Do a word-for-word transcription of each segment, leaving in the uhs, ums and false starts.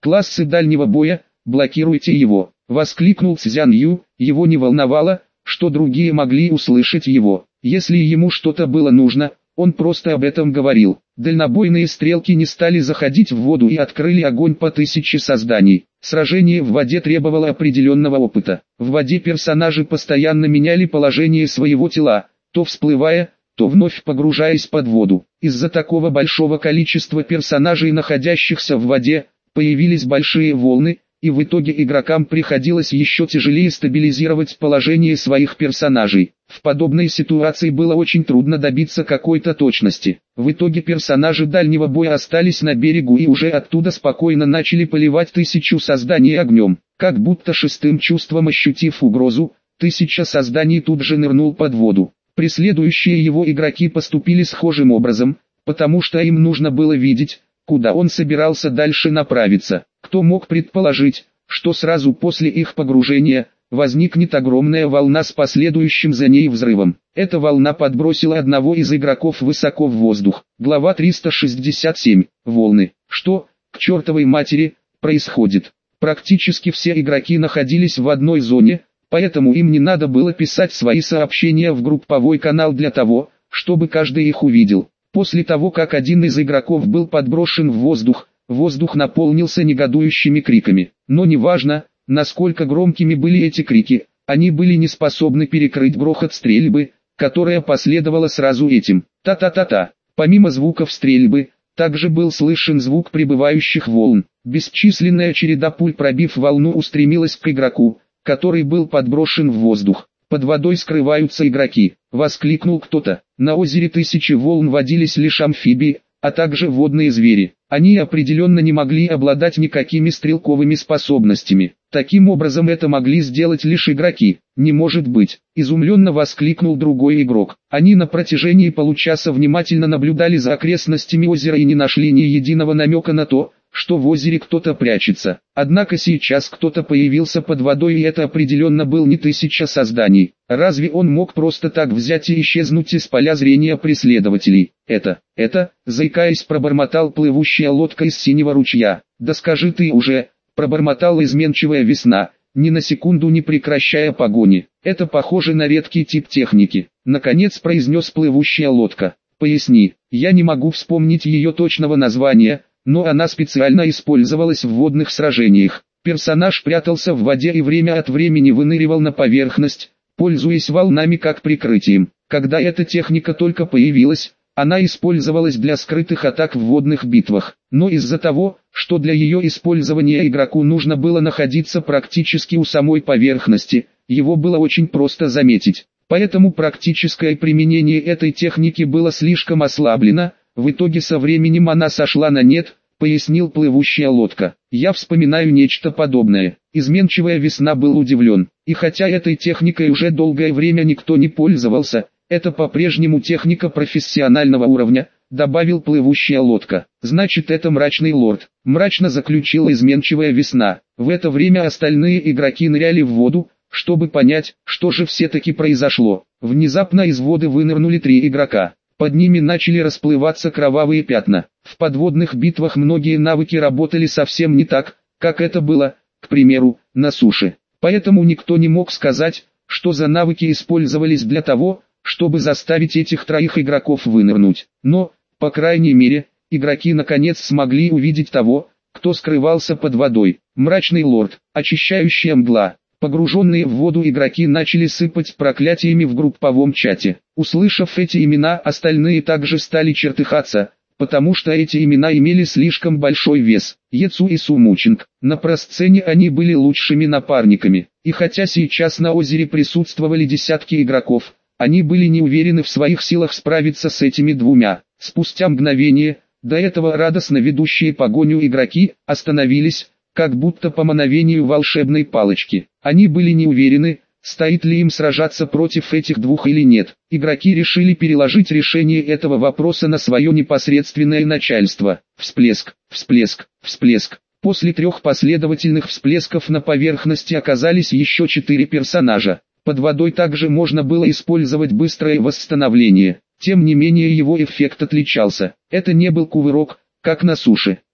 Классы дальнего боя, блокируйте его, воскликнул Цзян Ю, его не волновало, что другие могли услышать его. Если ему что-то было нужно, он просто об этом говорил. Дальнобойные стрелки не стали заходить в воду и открыли огонь по тысяче созданий. Сражение в воде требовало определенного опыта. В воде персонажи постоянно меняли положение своего тела, то всплывая, то вновь погружаясь под воду. Из-за такого большого количества персонажей, находящихся в воде, появились большие волны, и в итоге игрокам приходилось еще тяжелее стабилизировать положение своих персонажей. В подобной ситуации было очень трудно добиться какой-то точности. В итоге персонажи дальнего боя остались на берегу и уже оттуда спокойно начали поливать тысячу созданий огнем. Как будто шестым чувством ощутив угрозу, тысяча созданий тут же нырнул под воду. Преследующие его игроки поступили схожим образом, потому что им нужно было видеть, куда он собирался дальше направиться. Кто мог предположить, что сразу после их погружения возникнет огромная волна с последующим за ней взрывом. Эта волна подбросила одного из игроков высоко в воздух. Глава триста шестьдесят семь. Волны. Что, к чертовой матери, происходит? Практически все игроки находились в одной зоне, поэтому им не надо было писать свои сообщения в групповой канал для того, чтобы каждый их увидел. После того, как один из игроков был подброшен в воздух, воздух наполнился негодующими криками. Но неважно, насколько громкими были эти крики, они были не способны перекрыть грохот стрельбы, которая последовала сразу этим. Та-та-та-та. Помимо звуков стрельбы, также был слышен звук прибывающих волн. Бесчисленная череда пуль, пробив волну, устремилась к игроку, который был подброшен в воздух. «Под водой скрываются игроки», — воскликнул кто-то. На озере Тысячи волн водились лишь амфибии, а также водные звери. Они определенно не могли обладать никакими стрелковыми способностями. Таким образом это могли сделать лишь игроки. «Не может быть!» — изумленно воскликнул другой игрок. Они на протяжении получаса внимательно наблюдали за окрестностями озера и не нашли ни единого намека на то, что в озере кто-то прячется. Однако сейчас кто-то появился под водой, и это определенно был не тысяча созданий. Разве он мог просто так взять и исчезнуть из поля зрения преследователей? Это, это, заикаясь, пробормотал плывущая лодка из синего ручья. «Да скажи ты уже», пробормотала изменчивая весна, ни на секунду не прекращая погони. «Это похоже на редкий тип техники», наконец произнес плывущая лодка. «Поясни, я не могу вспомнить ее точного названия, но она специально использовалась в водных сражениях. Персонаж прятался в воде и время от времени выныривал на поверхность, пользуясь волнами как прикрытием. Когда эта техника только появилась, она использовалась для скрытых атак в водных битвах. Но из-за того, что для ее использования игроку нужно было находиться практически у самой поверхности, его было очень просто заметить. Поэтому практическое применение этой техники было слишком ослаблено. В итоге со временем она сошла на нет, пояснил плывущая лодка. Я вспоминаю нечто подобное. Изменчивая весна был удивлен. И хотя этой техникой уже долгое время никто не пользовался, это по-прежнему техника профессионального уровня, добавил плывущая лодка. Значит, это мрачный лорд. Мрачно заключила изменчивая весна. В это время остальные игроки ныряли в воду, чтобы понять, что же все-таки произошло. Внезапно из воды вынырнули три игрока. Под ними начали расплываться кровавые пятна. В подводных битвах многие навыки работали совсем не так, как это было, к примеру, на суше. Поэтому никто не мог сказать, что за навыки использовались для того, чтобы заставить этих троих игроков вынырнуть. Но, по крайней мере, игроки наконец смогли увидеть того, кто скрывался под водой. Мрачный лорд, очищающая мгла. Погруженные в воду игроки начали сыпать проклятиями в групповом чате. Услышав эти имена, остальные также стали чертыхаться, потому что эти имена имели слишком большой вес. Ецу и Сумучинг. На просцене они были лучшими напарниками. И хотя сейчас на озере присутствовали десятки игроков, они были не уверены в своих силах справиться с этими двумя. Спустя мгновение, до этого радостно ведущие погоню игроки, остановились, как будто по мановению волшебной палочки. Они были не уверены, стоит ли им сражаться против этих двух или нет. Игроки решили переложить решение этого вопроса на свое непосредственное начальство. Всплеск, всплеск, всплеск. После трех последовательных всплесков на поверхности оказались еще четыре персонажа. Под водой также можно было использовать быстрое восстановление. Тем не менее его эффект отличался. Это не был кувырок, как на суше.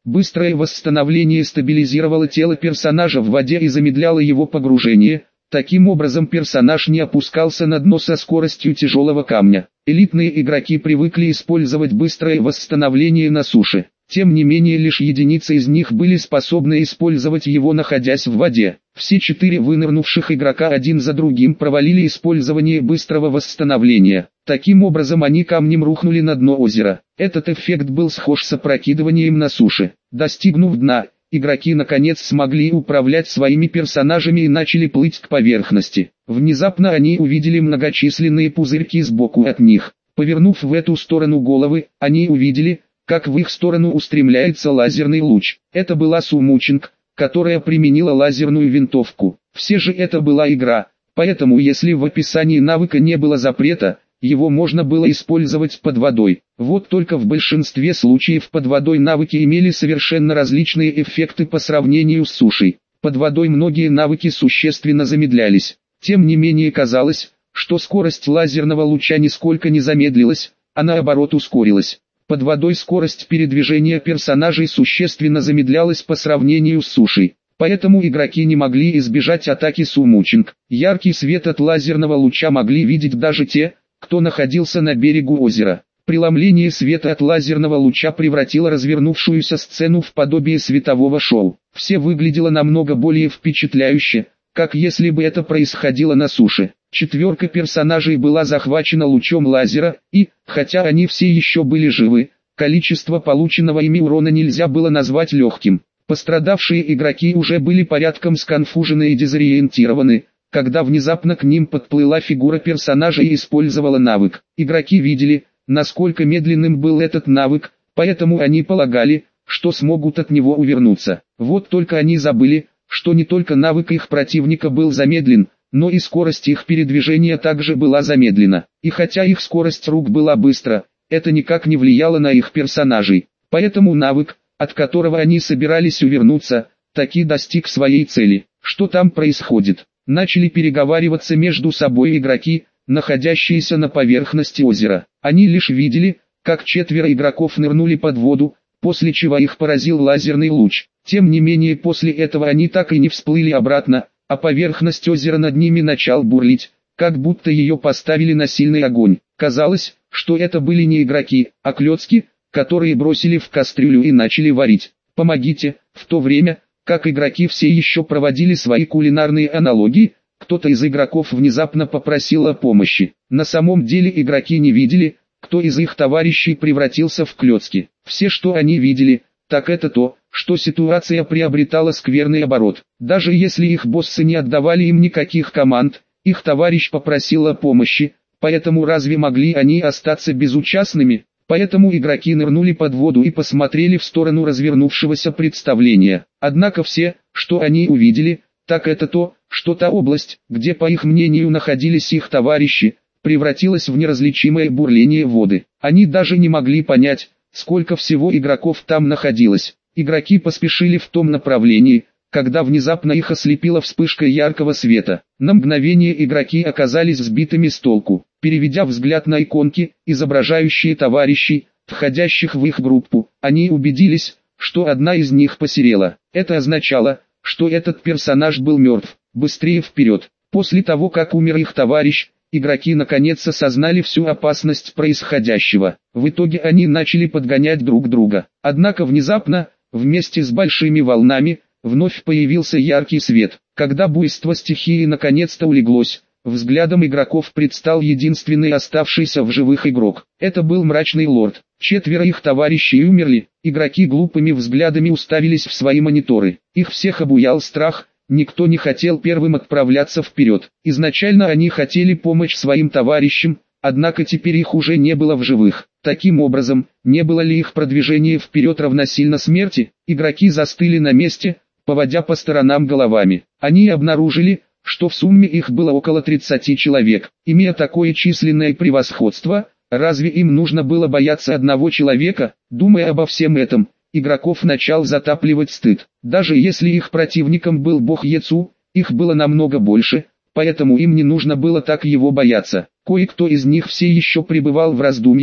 Быстрое восстановление стабилизировало тело персонажа в воде и замедляло его погружение. Таким образом персонаж не опускался на дно со скоростью тяжелого камня. Элитные игроки привыкли использовать быстрое восстановление на суше. Тем не менее лишь единицы из них были способны использовать его, находясь в воде. Все четыре вынырнувших игрока один за другим провалили использование быстрого восстановления. Таким образом они камнем рухнули на дно озера. Этот эффект был схож с опрокидыванием на суше. Достигнув дна, игроки наконец смогли управлять своими персонажами и начали плыть к поверхности. Внезапно они увидели многочисленные пузырьки сбоку от них. Повернув в эту сторону головы, они увидели, как в их сторону устремляется лазерный луч. Это была Сумучинг, которая применила лазерную винтовку. Все же это была игра, поэтому если в описании навыка не было запрета, его можно было использовать под водой. Вот только в большинстве случаев под водой навыки имели совершенно различные эффекты по сравнению с сушей. Под водой многие навыки существенно замедлялись. Тем не менее казалось, что скорость лазерного луча нисколько не замедлилась, а наоборот ускорилась. Под водой скорость передвижения персонажей существенно замедлялась по сравнению с сушей. Поэтому игроки не могли избежать атаки Сумучинг. Яркий свет от лазерного луча могли видеть даже те, кто находился на берегу озера. Преломление света от лазерного луча превратило развернувшуюся сцену в подобие светового шоу. Все выглядело намного более впечатляюще, как если бы это происходило на суше. Четверка персонажей была захвачена лучом лазера, и, хотя они все еще были живы, количество полученного ими урона нельзя было назвать легким. Пострадавшие игроки уже были порядком сконфужены и дезориентированы, когда внезапно к ним подплыла фигура персонажа и использовала навык. Игроки видели, насколько медленным был этот навык, поэтому они полагали, что смогут от него увернуться. Вот только они забыли, что не только навык их противника был замедлен, но и скорость их передвижения также была замедлена. И хотя их скорость рук была быстра, это никак не влияло на их персонажей. Поэтому навык, от которого они собирались увернуться, таки достиг своей цели. Что там происходит? Начали переговариваться между собой игроки, находящиеся на поверхности озера. Они лишь видели, как четверо игроков нырнули под воду, после чего их поразил лазерный луч. Тем не менее после этого они так и не всплыли обратно, а поверхность озера над ними начал бурлить, как будто ее поставили на сильный огонь. Казалось, что это были не игроки, а клёцки, которые бросили в кастрюлю и начали варить. Помогите, в то время, как игроки все еще проводили свои кулинарные аналогии, кто-то из игроков внезапно попросил о помощи. На самом деле игроки не видели, кто из их товарищей превратился в клёцки. Все, что они видели, так это то, что ситуация приобретала скверный оборот. Даже если их боссы не отдавали им никаких команд, их товарищ попросил о помощи, поэтому разве могли они остаться безучастными? Поэтому игроки нырнули под воду и посмотрели в сторону развернувшегося представления. Однако все, что они увидели, так это то, что та область, где по их мнению находились их товарищи, превратилась в неразличимое бурление воды. Они даже не могли понять, сколько всего игроков там находилось. Игроки поспешили в том направлении, когда внезапно их ослепила вспышка яркого света. На мгновение игроки оказались сбитыми с толку. Переведя взгляд на иконки, изображающие товарищей, входящих в их группу, они убедились, что одна из них посерела. Это означало, что этот персонаж был мертв. Быстрее вперед. После того, как умер их товарищ, игроки наконец осознали всю опасность происходящего. В итоге они начали подгонять друг друга. Однако внезапно, вместе с большими волнами, вновь появился яркий свет. Когда буйство стихии наконец-то улеглось, взглядом игроков предстал единственный оставшийся в живых игрок. Это был Мрачный Лорд. Четверо их товарищей умерли, игроки глупыми взглядами уставились в свои мониторы. Их всех обуял страх, никто не хотел первым отправляться вперед. Изначально они хотели помочь своим товарищам, однако теперь их уже не было в живых. Таким образом, не было ли их продвижение вперед равносильно смерти? Игроки застыли на месте, поводя по сторонам головами. Они обнаружили, что в сумме их было около тридцати человек. Имея такое численное превосходство, разве им нужно было бояться одного человека? Думая обо всем этом, игроков начал затапливать стыд. Даже если их противником был бог Ецу, их было намного больше, поэтому им не нужно было так его бояться. Кое-кто из них все еще пребывал в раздумьях,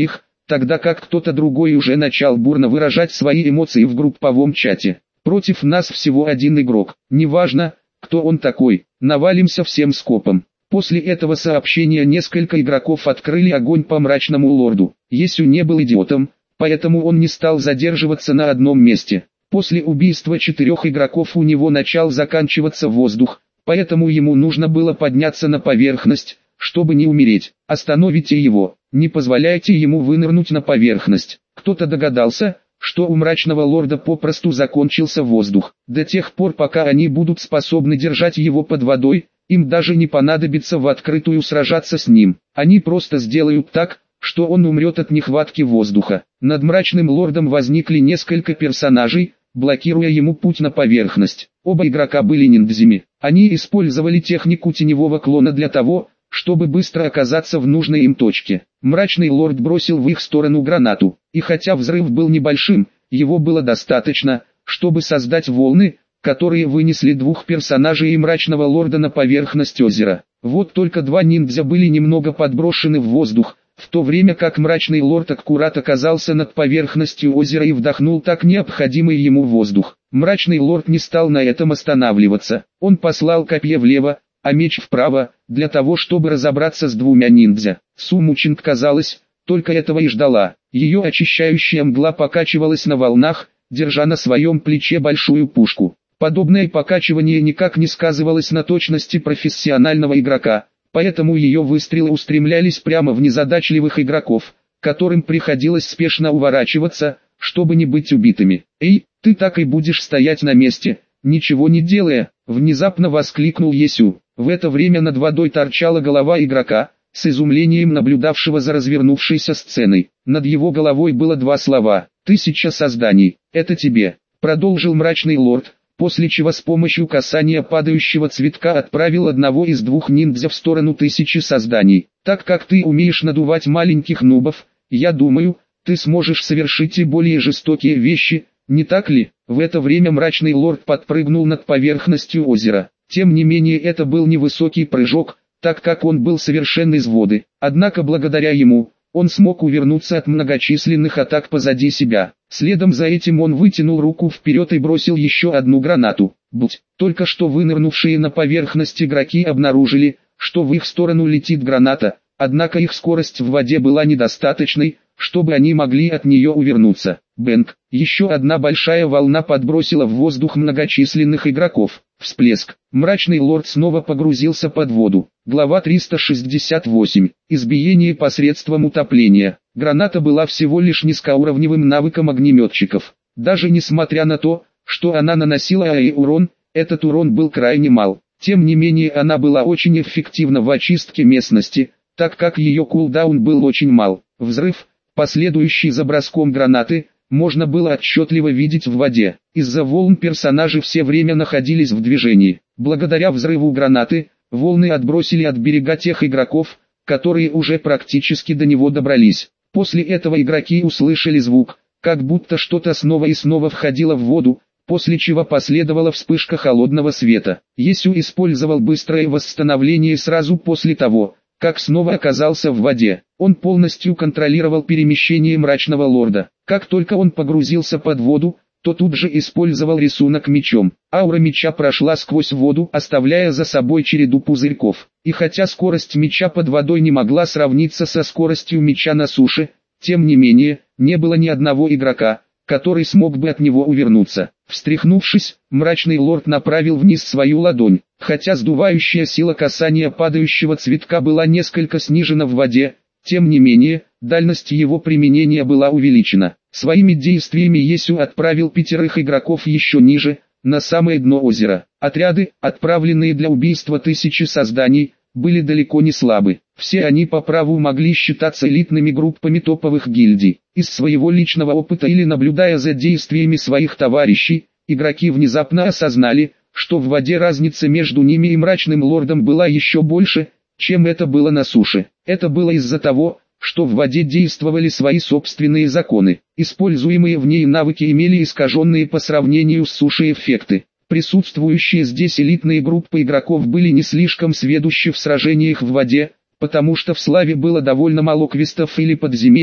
тогда как кто-то другой уже начал бурно выражать свои эмоции в групповом чате. Против нас всего один игрок, неважно, кто он такой, навалимся всем скопом. После этого сообщения несколько игроков открыли огонь по мрачному лорду. Есю не был идиотом, поэтому он не стал задерживаться на одном месте. После убийства четырех игроков у него начал заканчиваться воздух, поэтому ему нужно было подняться на поверхность, чтобы не умереть. Остановите его, не позволяйте ему вынырнуть на поверхность. Кто-то догадался, что у мрачного лорда попросту закончился воздух. До тех пор, пока они будут способны держать его под водой, им даже не понадобится в открытую сражаться с ним. Они просто сделают так, что он умрет от нехватки воздуха. Над мрачным лордом возникли несколько персонажей, блокируя ему путь на поверхность. Оба игрока были ниндзями. Они использовали технику теневого клона для того, чтобы быстро оказаться в нужной им точке. Мрачный лорд бросил в их сторону гранату, и хотя взрыв был небольшим, его было достаточно, чтобы создать волны, которые вынесли двух персонажей и мрачного лорда на поверхность озера. Вот только два ниндзя были немного подброшены в воздух, в то время как мрачный лорд аккурат оказался над поверхностью озера и вдохнул так необходимый ему воздух. Мрачный лорд не стал на этом останавливаться. Он послал копье влево, а меч вправо, для того чтобы разобраться с двумя ниндзя. Сумучин, казалось, только этого и ждала. Ее очищающая мгла покачивалась на волнах, держа на своем плече большую пушку. Подобное покачивание никак не сказывалось на точности профессионального игрока, поэтому ее выстрелы устремлялись прямо в незадачливых игроков, которым приходилось спешно уворачиваться, чтобы не быть убитыми. «Эй, ты так и будешь стоять на месте, ничего не делая!» — внезапно воскликнул Есю. В это время над водой торчала голова игрока, с изумлением наблюдавшего за развернувшейся сценой. Над его головой было два слова: «Тысяча созданий, это тебе», — продолжил мрачный лорд, после чего с помощью касания падающего цветка отправил одного из двух ниндзя в сторону тысячи созданий. «Так как ты умеешь надувать маленьких нубов, я думаю, ты сможешь совершить и более жестокие вещи, не так ли?» В это время мрачный лорд подпрыгнул над поверхностью озера. Тем не менее, это был невысокий прыжок, так как он был совершен из воды. Однако благодаря ему, он смог увернуться от многочисленных атак позади себя. Следом за этим он вытянул руку вперед и бросил еще одну гранату. Будь, только что вынырнувшие на поверхность игроки обнаружили, что в их сторону летит граната, однако их скорость в воде была недостаточной, чтобы они могли от нее увернуться. Бэнг! Еще одна большая волна подбросила в воздух многочисленных игроков. Всплеск. Мрачный лорд снова погрузился под воду. Глава триста шестьдесят восемь. Избиение посредством утопления. Граната была всего лишь низкоуровневым навыком огнеметчиков. Даже несмотря на то, что она наносила АИ урон, этот урон был крайне мал. Тем не менее, она была очень эффективна в очистке местности, так как ее кулдаун был очень мал. Взрыв, последующий за броском гранаты, можно было отчетливо видеть в воде. Из-за волн персонажи все время находились в движении. Благодаря взрыву гранаты, волны отбросили от берега тех игроков, которые уже практически до него добрались. После этого игроки услышали звук, как будто что-то снова и снова входило в воду, после чего последовала вспышка холодного света. Есю использовал быстрое восстановление сразу после того, как снова оказался в воде. Он полностью контролировал перемещение мрачного лорда. Как только он погрузился под воду, то тут же использовал рисунок мечом. Аура меча прошла сквозь воду, оставляя за собой череду пузырьков. И хотя скорость меча под водой не могла сравниться со скоростью меча на суше, тем не менее, не было ни одного игрока, который смог бы от него увернуться. Встряхнувшись, мрачный лорд направил вниз свою ладонь. Хотя сдувающая сила касания падающего цветка была несколько снижена в воде, тем не менее, дальность его применения была увеличена. Своими действиями Есю отправил пятерых игроков еще ниже, на самое дно озера. Отряды, отправленные для убийства тысячи созданий, были далеко не слабы. Все они по праву могли считаться элитными группами топовых гильдий. Из своего личного опыта или наблюдая за действиями своих товарищей, игроки внезапно осознали, что в воде разница между ними и мрачным лордом была еще больше, чем это было на суше. Это было из-за того, что в воде действовали свои собственные законы. Используемые в ней навыки имели искаженные по сравнению с сушей эффекты. Присутствующие здесь элитные группы игроков были не слишком сведущи в сражениях в воде, потому что в славе было довольно мало квестов или подземелий,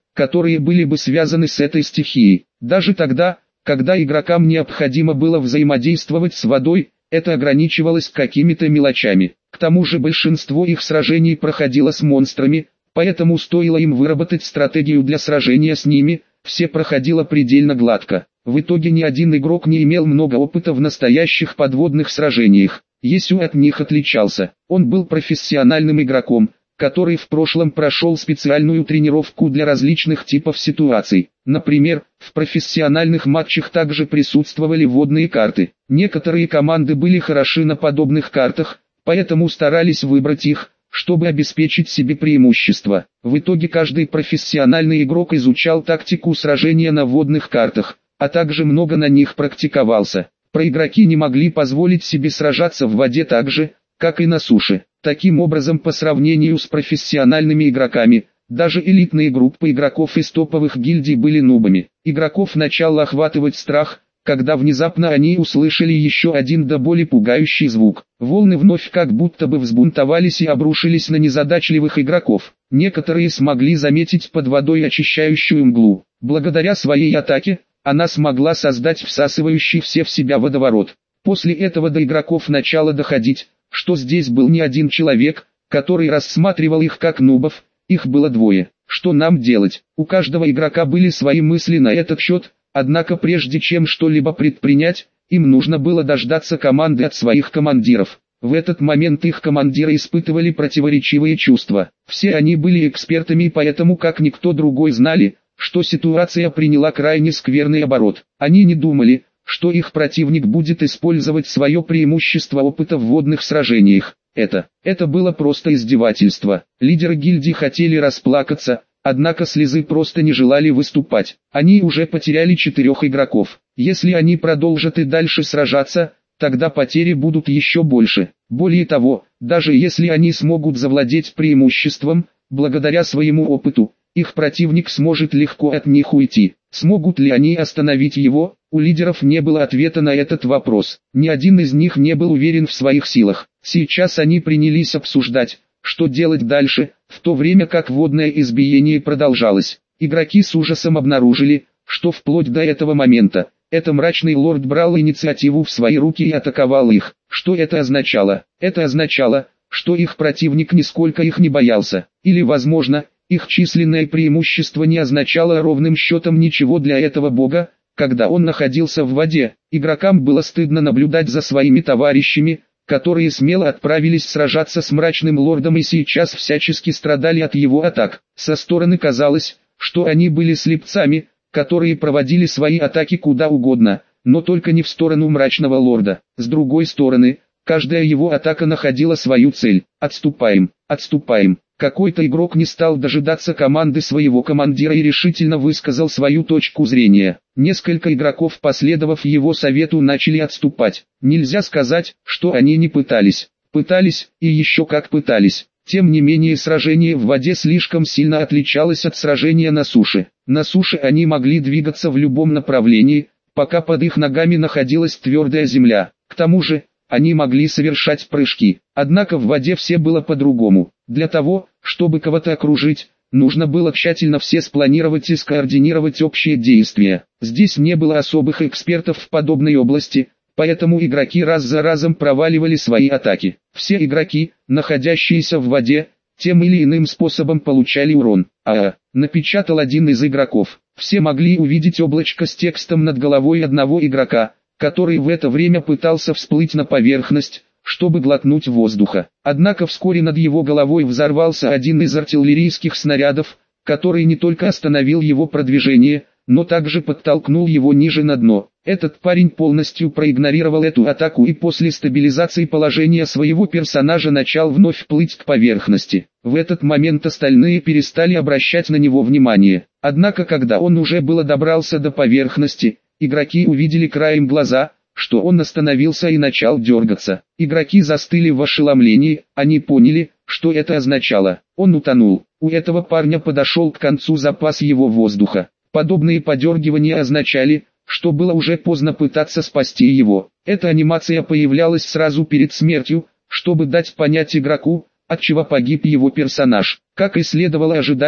которые были бы связаны с этой стихией. Даже тогда, когда игрокам необходимо было взаимодействовать с водой, это ограничивалось какими-то мелочами. К тому же большинство их сражений проходило с монстрами, поэтому стоило им выработать стратегию для сражения с ними, все проходило предельно гладко. В итоге ни один игрок не имел много опыта в настоящих подводных сражениях. Есю от них отличался. Он был профессиональным игроком, который в прошлом прошел специальную тренировку для различных типов ситуаций. Например, в профессиональных матчах также присутствовали водные карты. Некоторые команды были хороши на подобных картах, поэтому старались выбрать их, чтобы обеспечить себе преимущество. В итоге каждый профессиональный игрок изучал тактику сражения на водных картах, а также много на них практиковался. Проигроки не могли позволить себе сражаться в воде так же, как и на суше. Таким образом, по сравнению с профессиональными игроками, даже элитные группы игроков из топовых гильдий были нубами. Игроков начал охватывать страх, когда внезапно они услышали еще один до боли пугающий звук. Волны вновь как будто бы взбунтовались и обрушились на незадачливых игроков. Некоторые смогли заметить под водой очищающую мглу. Благодаря своей атаке, она смогла создать всасывающий все в себя водоворот. После этого до игроков начало доходить, что здесь был не один человек, который рассматривал их как нубов, их было двое. Что нам делать? У каждого игрока были свои мысли на этот счет, однако прежде чем что-либо предпринять, им нужно было дождаться команды от своих командиров. В этот момент их командиры испытывали противоречивые чувства. Все они были экспертами и поэтому как никто другой знали, что ситуация приняла крайне скверный оборот. Они не думали, что их противник будет использовать свое преимущество опыта в водных сражениях. Это, это было просто издевательство. Лидеры гильдии хотели расплакаться, однако слезы просто не желали выступать. Они уже потеряли четырех игроков. Если они продолжат и дальше сражаться, тогда потери будут еще больше. Более того, даже если они смогут завладеть преимуществом, благодаря своему опыту, их противник сможет легко от них уйти. Смогут ли они остановить его? У лидеров не было ответа на этот вопрос. Ни один из них не был уверен в своих силах. Сейчас они принялись обсуждать, что делать дальше, в то время как водное избиение продолжалось. Игроки с ужасом обнаружили, что вплоть до этого момента, это мрачный лорд брал инициативу в свои руки и атаковал их. Что это означало? Это означало, что их противник нисколько их не боялся. Или, возможно, их численное преимущество не означало ровным счетом ничего для этого бога. Когда он находился в воде, игрокам было стыдно наблюдать за своими товарищами, которые смело отправились сражаться с мрачным лордом и сейчас всячески страдали от его атак. Со стороны казалось, что они были слепцами, которые проводили свои атаки куда угодно, но только не в сторону мрачного лорда. С другой стороны, каждая его атака находила свою цель. Отступаем, отступаем. Какой-то игрок не стал дожидаться команды своего командира и решительно высказал свою точку зрения. Несколько игроков, последовав его совету, начали отступать. Нельзя сказать, что они не пытались. Пытались, и еще как пытались. Тем не менее, сражение в воде слишком сильно отличалось от сражения на суше. На суше они могли двигаться в любом направлении, пока под их ногами находилась твердая земля. К тому же, они могли совершать прыжки. Однако в воде все было по-другому. Для того, чтобы кого-то окружить, нужно было тщательно все спланировать и скоординировать общие действия. Здесь не было особых экспертов в подобной области, поэтому игроки раз за разом проваливали свои атаки. Все игроки, находящиеся в воде, тем или иным способом получали урон. А, напечатал один из игроков. Все могли увидеть облачко с текстом над головой одного игрока, который в это время пытался всплыть на поверхность, чтобы глотнуть воздуха. Однако вскоре над его головой взорвался один из артиллерийских снарядов, который не только остановил его продвижение, но также подтолкнул его ниже на дно. Этот парень полностью проигнорировал эту атаку и после стабилизации положения своего персонажа начал вновь плыть к поверхности. В этот момент остальные перестали обращать на него внимание. Однако когда он уже было добрался до поверхности, игроки увидели краем глаза, что он остановился и начал дергаться. Игроки застыли в ошеломлении, они поняли, что это означало. Он утонул. У этого парня подошел к концу запас его воздуха. Подобные подергивания означали, что было уже поздно пытаться спасти его. Эта анимация появлялась сразу перед смертью, чтобы дать понять игроку, от чего погиб его персонаж. Как и следовало ожидать,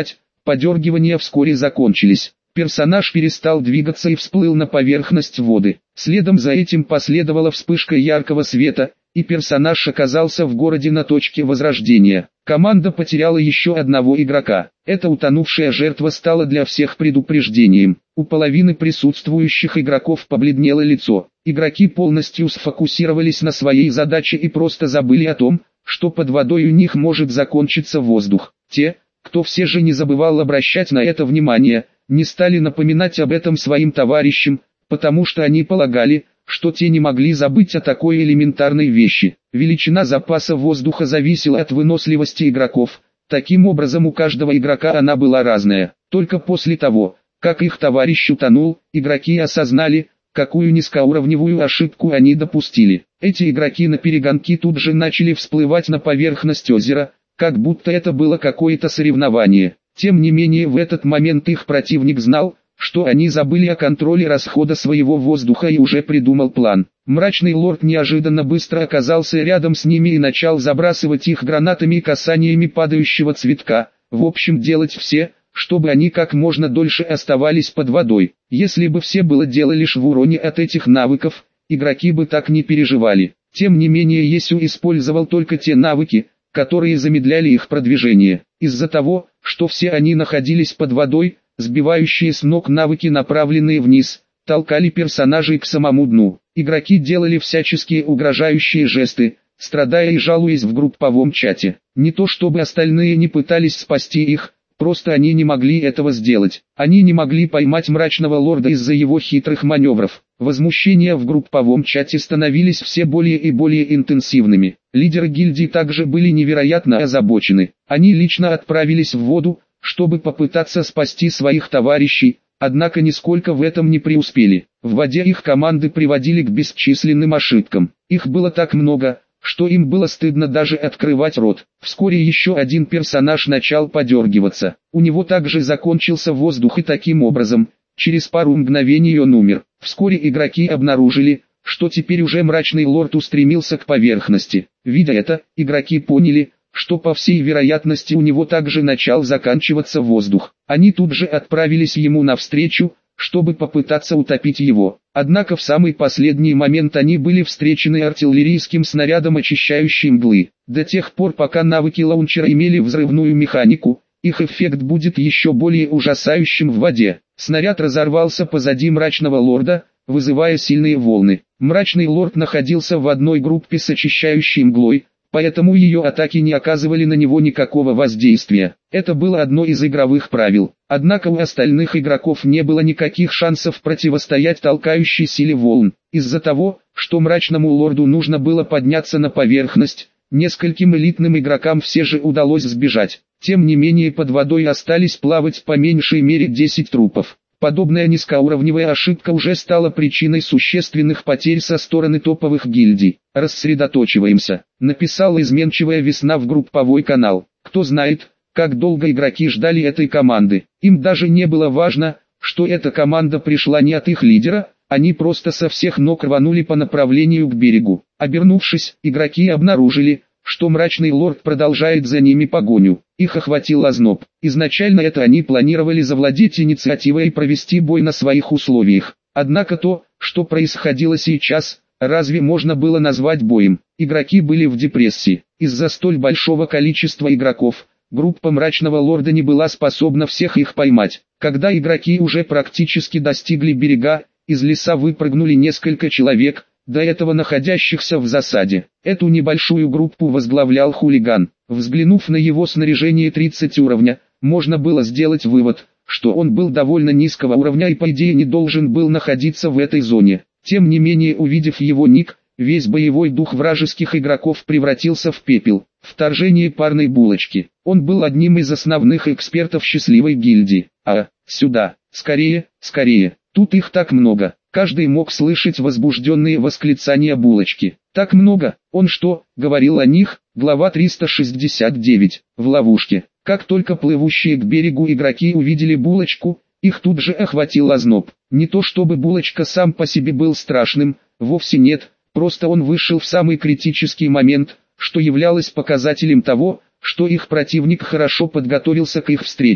Подергивания вскоре закончились. Персонаж перестал двигаться и всплыл на поверхность воды. Следом за этим последовала вспышка яркого света, и персонаж оказался в городе на точке возрождения. Команда потеряла еще одного игрока. Эта утонувшая жертва стала для всех предупреждением. У половины присутствующих игроков побледнело лицо. Игроки полностью сфокусировались на своей задаче и просто забыли о том, что под водой у них может закончиться воздух. Те, кто все же не забывал обращать на это внимание, не стали напоминать об этом своим товарищам, потому что они полагали, что те не могли забыть о такой элементарной вещи. Величина запаса воздуха зависела от выносливости игроков, таким образом у каждого игрока она была разная. Только после того, как их товарищ утонул, игроки осознали, какую низкоуровневую ошибку они допустили. Эти игроки на перегонки тут же начали всплывать на поверхность озера, как будто это было какое-то соревнование. Тем не менее в этот момент их противник знал, что они забыли о контроле расхода своего воздуха и уже придумал план. Мрачный лорд неожиданно быстро оказался рядом с ними и начал забрасывать их гранатами и касаниями падающего цветка, в общем делать все, чтобы они как можно дольше оставались под водой. Если бы все было дело лишь в уроне от этих навыков, игроки бы так не переживали. Тем не менее Есю использовал только те навыки, которые замедляли их продвижение. Из-за того, что все они находились под водой, сбивающие с ног навыки, направленные вниз, толкали персонажей к самому дну. Игроки делали всяческие угрожающие жесты, страдая и жалуясь в групповом чате. Не то чтобы остальные не пытались спасти их, просто они не могли этого сделать. Они не могли поймать мрачного лорда из-за его хитрых маневров. Возмущения в групповом чате становились все более и более интенсивными. Лидеры гильдии также были невероятно озабочены. Они лично отправились в воду, чтобы попытаться спасти своих товарищей, однако нисколько в этом не преуспели. В воде их команды приводили к бесчисленным ошибкам. Их было так много, что им было стыдно даже открывать рот. Вскоре еще один персонаж начал подергиваться. У него также закончился воздух и таким образом, через пару мгновений он умер. Вскоре игроки обнаружили, что теперь уже мрачный лорд устремился к поверхности. Видя это, игроки поняли, что по всей вероятности у него также начал заканчиваться воздух. Они тут же отправились ему навстречу, чтобы попытаться утопить его. Однако в самый последний момент они были встречены артиллерийским снарядом, очищающим мглы. До тех пор, пока навыки лаунчера имели взрывную механику, их эффект будет еще более ужасающим в воде. Снаряд разорвался позади мрачного лорда, вызывая сильные волны. Мрачный лорд находился в одной группе с очищающей мглой, поэтому ее атаки не оказывали на него никакого воздействия. Это было одно из игровых правил. Однако у остальных игроков не было никаких шансов противостоять толкающей силе волн. Из-за того, что мрачному лорду нужно было подняться на поверхность, нескольким элитным игрокам все же удалось сбежать. Тем не менее под водой остались плавать по меньшей мере десять трупов. Подобная низкоуровневая ошибка уже стала причиной существенных потерь со стороны топовых гильдий. «Рассредоточиваемся», — написала изменчивая весна в групповой канал. Кто знает, как долго игроки ждали этой команды. Им даже не было важно, что эта команда пришла не от их лидера, они просто со всех ног рванули по направлению к берегу. Обернувшись, игроки обнаружили, что мрачный лорд продолжает за ними погоню. Их охватил озноб. Изначально это они планировали завладеть инициативой и провести бой на своих условиях. Однако то, что происходило сейчас, разве можно было назвать боем? Игроки были в депрессии. Из-за столь большого количества игроков, группа мрачного лорда не была способна всех их поймать. Когда игроки уже практически достигли берега, из леса выпрыгнули несколько человек, до этого находящихся в засаде. Эту небольшую группу возглавлял хулиган. Взглянув на его снаряжение тридцать уровня, можно было сделать вывод, что он был довольно низкого уровня и по идее не должен был находиться в этой зоне. Тем не менее, увидев его ник, весь боевой дух вражеских игроков превратился в пепел. Вторжение парной булочки. Он был одним из основных экспертов счастливой гильдии. А, сюда, скорее, скорее, тут их так много. Каждый мог слышать возбужденные восклицания булочки. Так много, он что, говорил о них? Глава триста шестьдесят девять. В ловушке. Как только плывущие к берегу игроки увидели булочку, их тут же охватил озноб. Не то чтобы булочка сам по себе был страшным, вовсе нет, просто он вышел в самый критический момент, что являлось показателем того, что их противник хорошо подготовился к их встрече.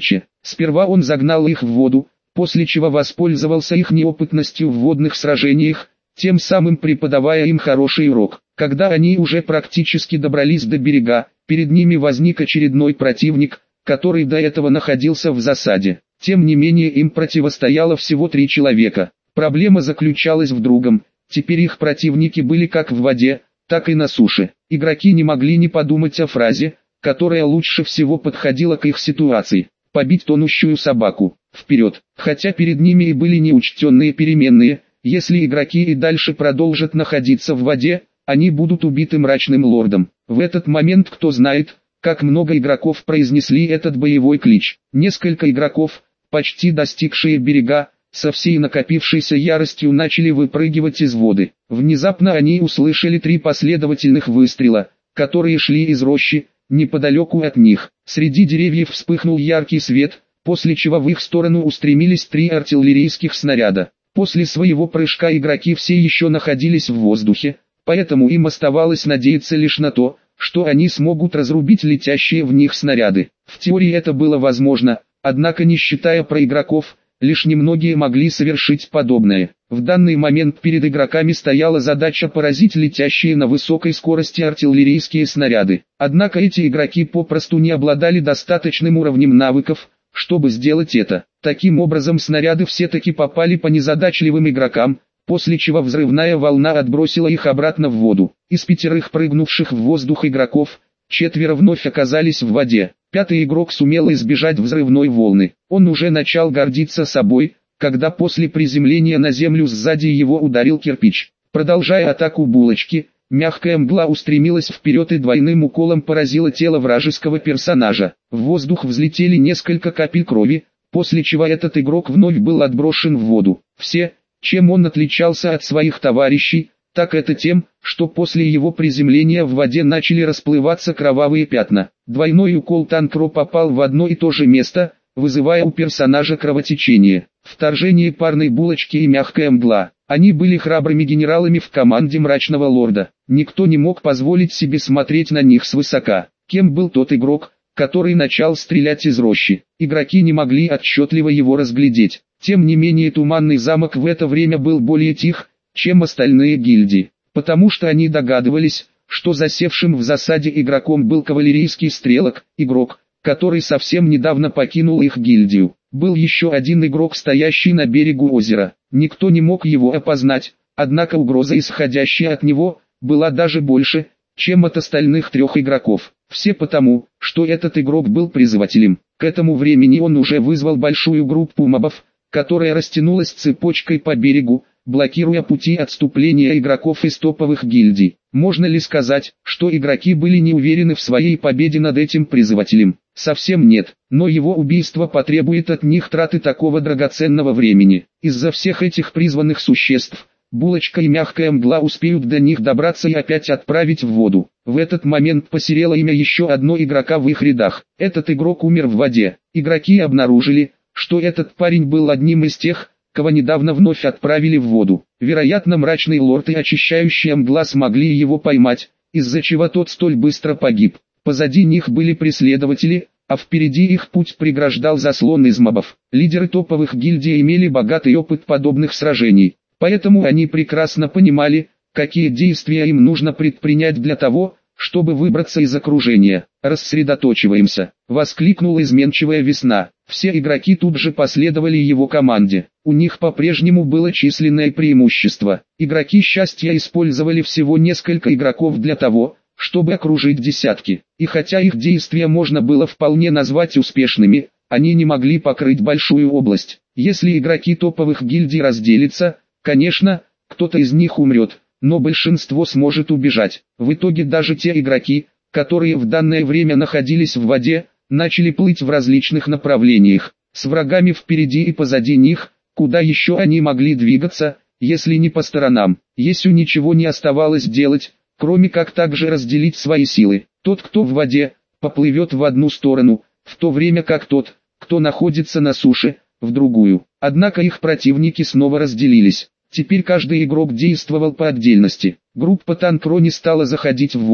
Сперва он загнал их в воду, после чего воспользовался их неопытностью в водных сражениях, тем самым преподавая им хороший урок. Когда они уже практически добрались до берега, перед ними возник очередной противник, который до этого находился в засаде. Тем не менее им противостояло всего три человека. Проблема заключалась в другом: теперь их противники были как в воде, так и на суше. Игроки не могли не подумать о фразе, которая лучше всего подходила к их ситуации: побить тонущую собаку. Вперед! Хотя перед ними и были неучтенные переменные, если игроки и дальше продолжат находиться в воде, они будут убиты мрачным лордом. В этот момент кто знает, как много игроков произнесли этот боевой клич. Несколько игроков, почти достигшие берега, со всей накопившейся яростью начали выпрыгивать из воды. Внезапно они услышали три последовательных выстрела, которые шли из рощи, неподалеку от них. Среди деревьев вспыхнул яркий свет, после чего в их сторону устремились три артиллерийских снаряда. После своего прыжка игроки все еще находились в воздухе, поэтому им оставалось надеяться лишь на то, что они смогут разрубить летящие в них снаряды. В теории это было возможно, однако не считая про игроков, лишь немногие могли совершить подобное. В данный момент перед игроками стояла задача поразить летящие на высокой скорости артиллерийские снаряды. Однако эти игроки попросту не обладали достаточным уровнем навыков, чтобы сделать это. Таким образом снаряды все-таки попали по незадачливым игрокам, после чего взрывная волна отбросила их обратно в воду. Из пятерых прыгнувших в воздух игроков, четверо вновь оказались в воде. Пятый игрок сумел избежать взрывной волны. Он уже начал гордиться собой, когда после приземления на землю сзади его ударил кирпич. Продолжая атаку булочки, мягкая мгла устремилась вперед и двойным уколом поразила тело вражеского персонажа. В воздух взлетели несколько капель крови, после чего этот игрок вновь был отброшен в воду. Все, чем он отличался от своих товарищей, так это тем, что после его приземления в воде начали расплываться кровавые пятна. Двойной укол Танкро попал в одно и то же место, вызывая у персонажа кровотечение. Вторжение парной булочки и мягкая мгла. Они были храбрыми генералами в команде Мрачного Лорда. Никто не мог позволить себе смотреть на них свысока. Кем был тот игрок, который начал стрелять из рощи? Игроки не могли отчетливо его разглядеть. Тем не менее Туманный замок в это время был более тих, чем остальные гильдии, потому что они догадывались, что засевшим в засаде игроком был кавалерийский стрелок, игрок, который совсем недавно покинул их гильдию. Был еще один игрок, стоящий на берегу озера. Никто не мог его опознать, однако угроза, исходящая от него, была даже больше, чем от остальных трех игроков. Все потому, что этот игрок был призывателем. К этому времени он уже вызвал большую группу мобов, которая растянулась цепочкой по берегу, блокируя пути отступления игроков из топовых гильдий. Можно ли сказать, что игроки были не уверены в своей победе над этим призывателем? Совсем нет, но его убийство потребует от них траты такого драгоценного времени. Из-за всех этих призванных существ, булочка и мягкая мгла успеют до них добраться и опять отправить в воду. В этот момент посерело имя еще одного игрока в их рядах. Этот игрок умер в воде. Игроки обнаружили, что этот парень был одним из тех, кого недавно вновь отправили в воду. Вероятно, Мрачный Лорд и очищающая мгла смогли его поймать, из-за чего тот столь быстро погиб. Позади них были преследователи, а впереди их путь преграждал заслон из мобов. Лидеры топовых гильдий имели богатый опыт подобных сражений, поэтому они прекрасно понимали, какие действия им нужно предпринять для того, чтобы выбраться из окружения. «Рассредоточиваемся!» — воскликнула изменчивая Весна. Все игроки тут же последовали его команде. У них по-прежнему было численное преимущество. Игроки счастья использовали всего несколько игроков для того, чтобы окружить десятки. И хотя их действия можно было вполне назвать успешными, они не могли покрыть большую область. Если игроки топовых гильдий разделятся, конечно, кто-то из них умрет, но большинство сможет убежать. В итоге даже те игроки, которые в данное время находились в воде, начали плыть в различных направлениях, с врагами впереди и позади них, куда еще они могли двигаться, если не по сторонам. Есю ничего не оставалось делать, кроме как также разделить свои силы. Тот, кто в воде, поплывет в одну сторону, в то время как тот, кто находится на суше, в другую. Однако их противники снова разделились. Теперь каждый игрок действовал по отдельности. Группа Танкро не стала заходить в воду.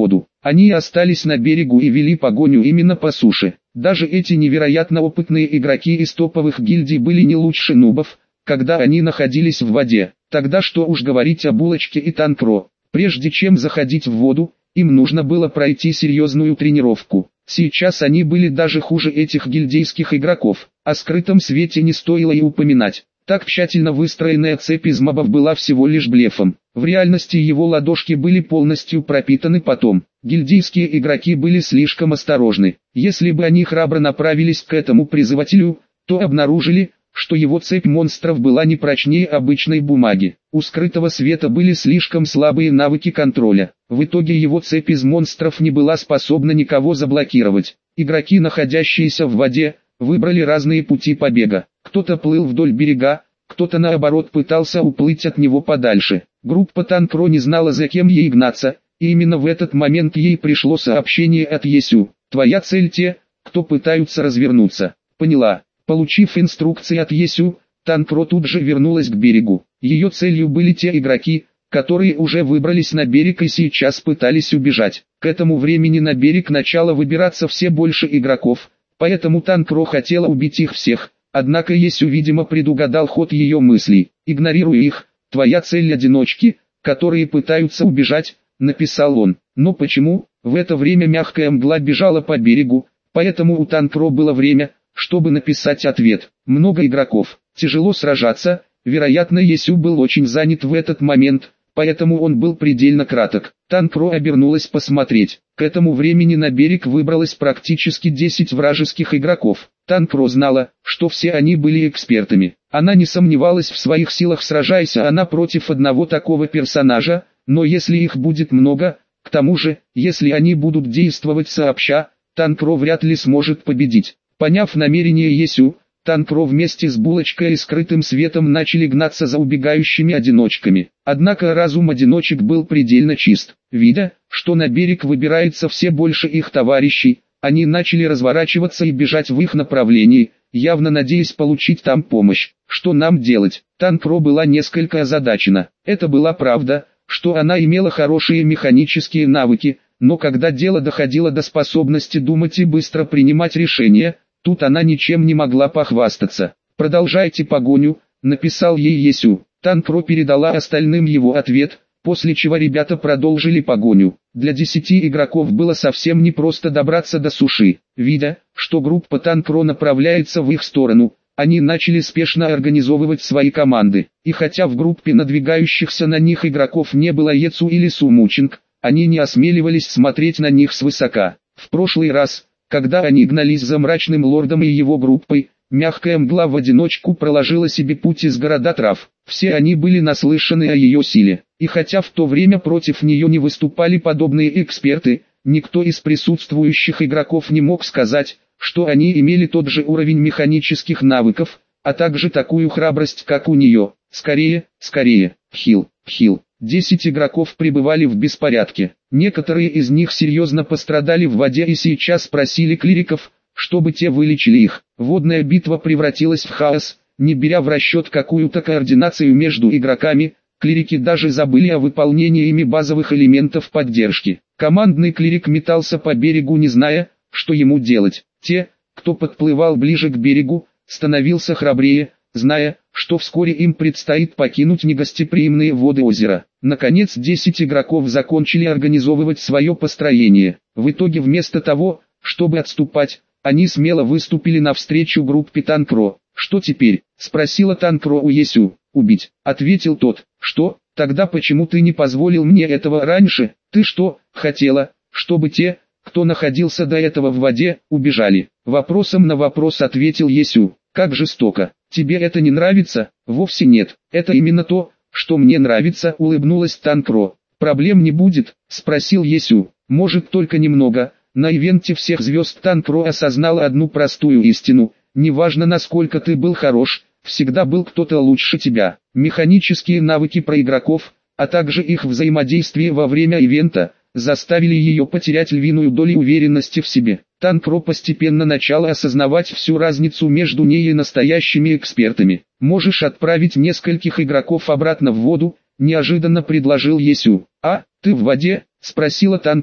Они остались на берегу и вели погоню именно по суше. Даже эти невероятно опытные игроки из топовых гильдий были не лучше нубов, когда они находились в воде. Тогда что уж говорить о Булочке и Танкро. Прежде чем заходить в воду, им нужно было пройти серьезную тренировку. Сейчас они были даже хуже этих гильдейских игроков. О скрытом свете не стоило и упоминать. Так тщательно выстроенная цепь из мобов была всего лишь блефом. В реальности его ладошки были полностью пропитаны потом. Гильдейские игроки были слишком осторожны. Если бы они храбро направились к этому призывателю, то обнаружили, что его цепь монстров была не прочнее обычной бумаги. У скрытого света были слишком слабые навыки контроля. В итоге его цепь из монстров не была способна никого заблокировать. Игроки, находящиеся в воде, выбрали разные пути побега. Кто-то плыл вдоль берега, кто-то наоборот пытался уплыть от него подальше. Группа Танкро не знала, за кем ей гнаться, и именно в этот момент ей пришло сообщение от Есю. «Твоя цель те, кто пытаются развернуться». «Поняла». Получив инструкции от Есю, Танкро тут же вернулась к берегу. Ее целью были те игроки, которые уже выбрались на берег и сейчас пытались убежать. К этому времени на берег начало выбираться все больше игроков, поэтому Танкро хотела убить их всех. Однако Есю, видимо, предугадал ход ее мыслей. «Игнорируя их, твоя цель одиночки, которые пытаются убежать», — написал он. Но почему? В это время мягкая мгла бежала по берегу, поэтому у Танкро было время, чтобы написать ответ. Много игроков, тяжело сражаться, вероятно Есю был очень занят в этот момент, поэтому он был предельно краток. Танкро обернулась посмотреть. К этому времени на берег выбралось практически десять вражеских игроков. Танкро знала, что все они были экспертами. Она не сомневалась в своих силах, сражаясь она против одного такого персонажа, но если их будет много, к тому же, если они будут действовать сообща, Танкро вряд ли сможет победить. Поняв намерение Есю, Танкро вместе с Булочкой и скрытым светом начали гнаться за убегающими одиночками. Однако разум одиночек был предельно чист. Видя, что на берег выбирается все больше их товарищей, они начали разворачиваться и бежать в их направлении, явно надеясь получить там помощь. Что нам делать? Танкро была несколько озадачена. Это была правда, что она имела хорошие механические навыки, но когда дело доходило до способности думать и быстро принимать решения, тут она ничем не могла похвастаться. «Продолжайте погоню», — написал ей Есю. Танкро передала остальным его ответ, после чего ребята продолжили погоню. Для десяти игроков было совсем непросто добраться до суши. Видя, что группа Танкро направляется в их сторону, они начали спешно организовывать свои команды. И хотя в группе надвигающихся на них игроков не было Ецу или Сумучинг, они не осмеливались смотреть на них свысока. В прошлый раз, когда они гнались за мрачным лордом и его группой, мягкая мгла в одиночку проложила себе путь из города трав. Все они были наслышаны о ее силе. И хотя в то время против нее не выступали подобные эксперты, никто из присутствующих игроков не мог сказать, что они имели тот же уровень механических навыков, а также такую храбрость, как у нее. Скорее, скорее, хил, хил. Десять игроков пребывали в беспорядке. Некоторые из них серьезно пострадали в воде и сейчас просили клириков, чтобы те вылечили их. Водная битва превратилась в хаос, не беря в расчет какую-то координацию между игроками, клирики даже забыли о выполнении ими базовых элементов поддержки. Командный клирик метался по берегу, не зная, что ему делать. Те, кто подплывал ближе к берегу, становился храбрее, зная, что вскоре им предстоит покинуть негостеприимные воды озера. Наконец десять игроков закончили организовывать свое построение. В итоге вместо того, чтобы отступать, они смело выступили навстречу группе Танкро. «Что теперь?» — спросила Танкро у Есю. «Убить», — ответил тот. «Что? Тогда почему ты не позволил мне этого раньше? Ты что, хотела, чтобы те, кто находился до этого в воде, убежали?» Вопросом на вопрос ответил Есю. «Как жестоко. Тебе это не нравится?» «Вовсе нет. Это именно то, что мне нравится», — улыбнулась Танкро. «Проблем не будет?» — спросил Есю. «Может, только немного». На ивенте всех звезд Танкро осознала одну простую истину. Неважно, насколько ты был хорош, всегда был кто-то лучше тебя. Механические навыки про игроков, а также их взаимодействие во время ивента, заставили ее потерять львиную долю уверенности в себе. Танкро постепенно начала осознавать всю разницу между ней и настоящими экспертами. «Можешь отправить нескольких игроков обратно в воду», — неожиданно предложил Есю. «А, ты в воде?» — спросила Танкро.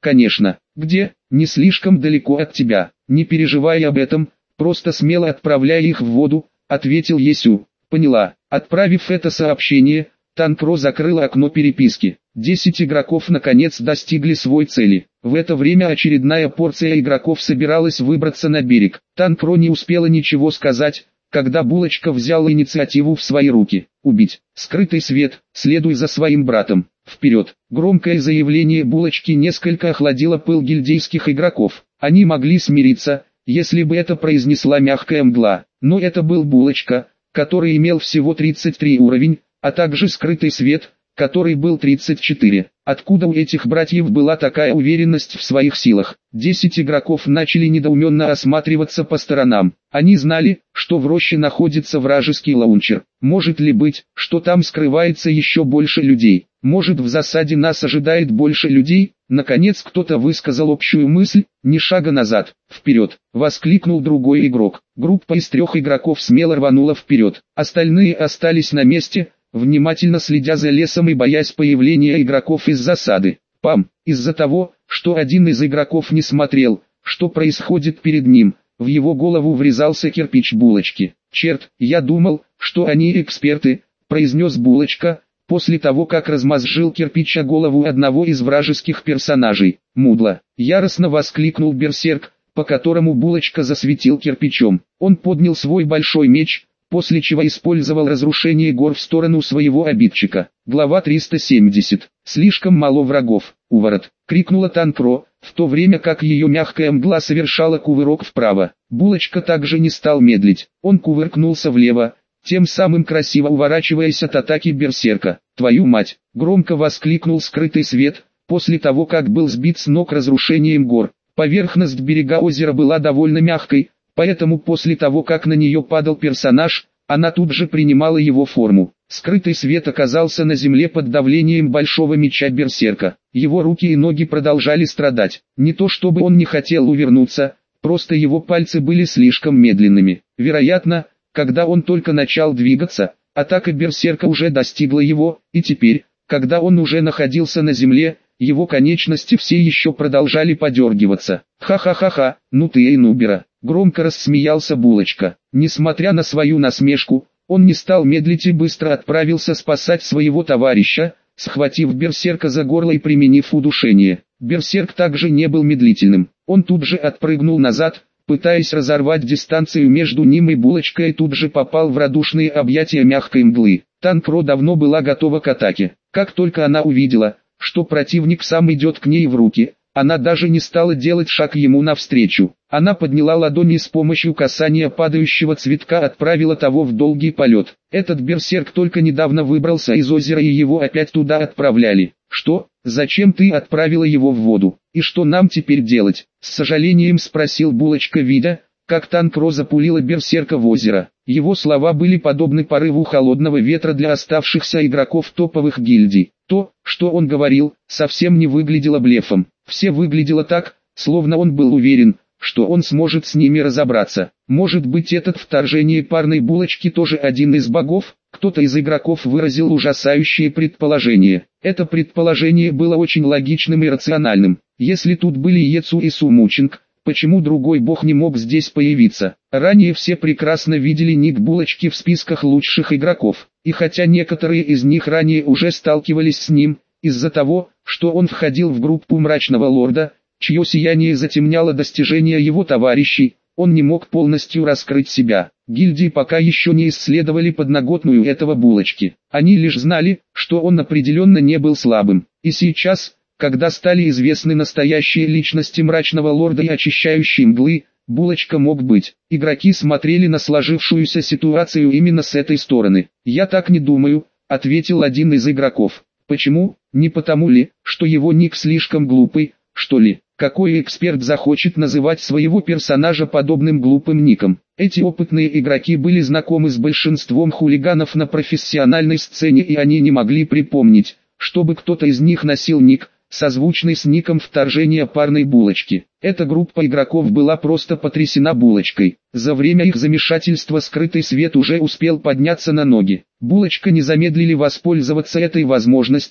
конечно. Где? Не слишком далеко от тебя. Не переживай об этом, просто смело отправляй их в воду, ответил Есю. Поняла. Отправив это сообщение, Танкро закрыла окно переписки. Десять игроков наконец достигли своей цели. В это время очередная порция игроков собиралась выбраться на берег. Танкро не успела ничего сказать, когда Булочка взяла инициативу в свои руки. Убить. Скрытый свет, следуй за своим братом. Вперед. Громкое заявление Булочки несколько охладило пыл гильдейских игроков. Они могли смириться, если бы это произнесла мягкая мгла. Но это был Булочка, который имел всего тридцать три уровень, а также скрытый свет, который был тридцать четыре. Откуда у этих братьев была такая уверенность в своих силах? Десять игроков начали недоуменно осматриваться по сторонам. Они знали, что в роще находится вражеский лаунчер. Может ли быть, что там скрывается еще больше людей? Может, в засаде нас ожидает больше людей? Наконец кто-то высказал общую мысль: «Ни шага назад, вперед!» — воскликнул другой игрок. Группа из трех игроков смело рванула вперед. Остальные остались на месте, внимательно следя за лесом и боясь появления игроков из засады. Пам! Из-за того, что один из игроков не смотрел, что происходит перед ним, в его голову врезался кирпич Булочки. «Черт, я думал, что они эксперты», — произнес Булочка, после того как размозжил кирпич о голову одного из вражеских персонажей. «Мудло!» — яростно воскликнул берсерк, по которому Булочка засветил кирпичом. Он поднял свой большой меч, после чего использовал разрушение гор в сторону своего обидчика. Глава триста семьдесят. «Слишком мало врагов, уворот!» — крикнула Танкро, в то время как ее мягкая мгла совершала кувырок вправо. Булочка также не стал медлить. Он кувыркнулся влево, тем самым красиво уворачиваясь от атаки берсерка. «Твою мать!» — громко воскликнул скрытый свет, после того как был сбит с ног разрушением гор. Поверхность берега озера была довольно мягкой, поэтому после того как на нее падал персонаж, она тут же принимала его форму. Скрытый свет оказался на земле под давлением большого меча берсерка. Его руки и ноги продолжали страдать. Не то чтобы он не хотел увернуться, просто его пальцы были слишком медленными. Вероятно, когда он только начал двигаться, атака берсерка уже достигла его, и теперь, когда он уже находился на земле, его конечности все еще продолжали подергиваться. «Ха-ха-ха-ха, ну ты и нубера!» — громко рассмеялся Булочка. Несмотря на свою насмешку, он не стал медлить и быстро отправился спасать своего товарища, схватив берсерка за горло и применив удушение. Берсерк также не был медлительным. Он тут же отпрыгнул назад, пытаясь разорвать дистанцию между ним и Булочкой, и тут же попал в радушные объятия мягкой мглы. Танкро давно была готова к атаке. Как только она увидела, что противник сам идет к ней в руки, она даже не стала делать шаг ему навстречу. Она подняла ладони и с помощью касания падающего цветка отправила того в долгий полет. Этот берсерк только недавно выбрался из озера и его опять туда отправляли. «Что? Зачем ты отправила его в воду? И что нам теперь делать?» — с сожалением спросил Булочка, видя, как Танкро запулила берсерка в озеро. Его слова были подобны порыву холодного ветра для оставшихся игроков топовых гильдий. То, что он говорил, совсем не выглядело блефом. Все выглядело так, словно он был уверен, что он сможет с ними разобраться. Может быть, этот вторжение парной Булочки тоже один из богов? Кто-то из игроков выразил ужасающее предположение. Это предположение было очень логичным и рациональным. Если тут были Ецу и Сумучинг, почему другой бог не мог здесь появиться? Ранее все прекрасно видели ник Булочки в списках лучших игроков. И хотя некоторые из них ранее уже сталкивались с ним, из-за того, что он входил в группу Мрачного Лорда, чье сияние затемняло достижения его товарищей, он не мог полностью раскрыть себя. Гильдии пока еще не исследовали подноготную этого Булочки. Они лишь знали, что он определенно не был слабым. И сейчас, когда стали известны настоящие личности Мрачного Лорда и очищающей мглы, Булочка мог быть. Игроки смотрели на сложившуюся ситуацию именно с этой стороны. «Я так не думаю», — ответил один из игроков. «Почему? Не потому ли, что его ник слишком глупый, что ли? Какой эксперт захочет называть своего персонажа подобным глупым ником?» Эти опытные игроки были знакомы с большинством хулиганов на профессиональной сцене, и они не могли припомнить, чтобы кто-то из них носил ник, созвучный с ником вторжения парной Булочки. Эта группа игроков была просто потрясена Булочкой. За время их замешательства скрытый свет уже успел подняться на ноги. Булочка не замедлили воспользоваться этой возможностью,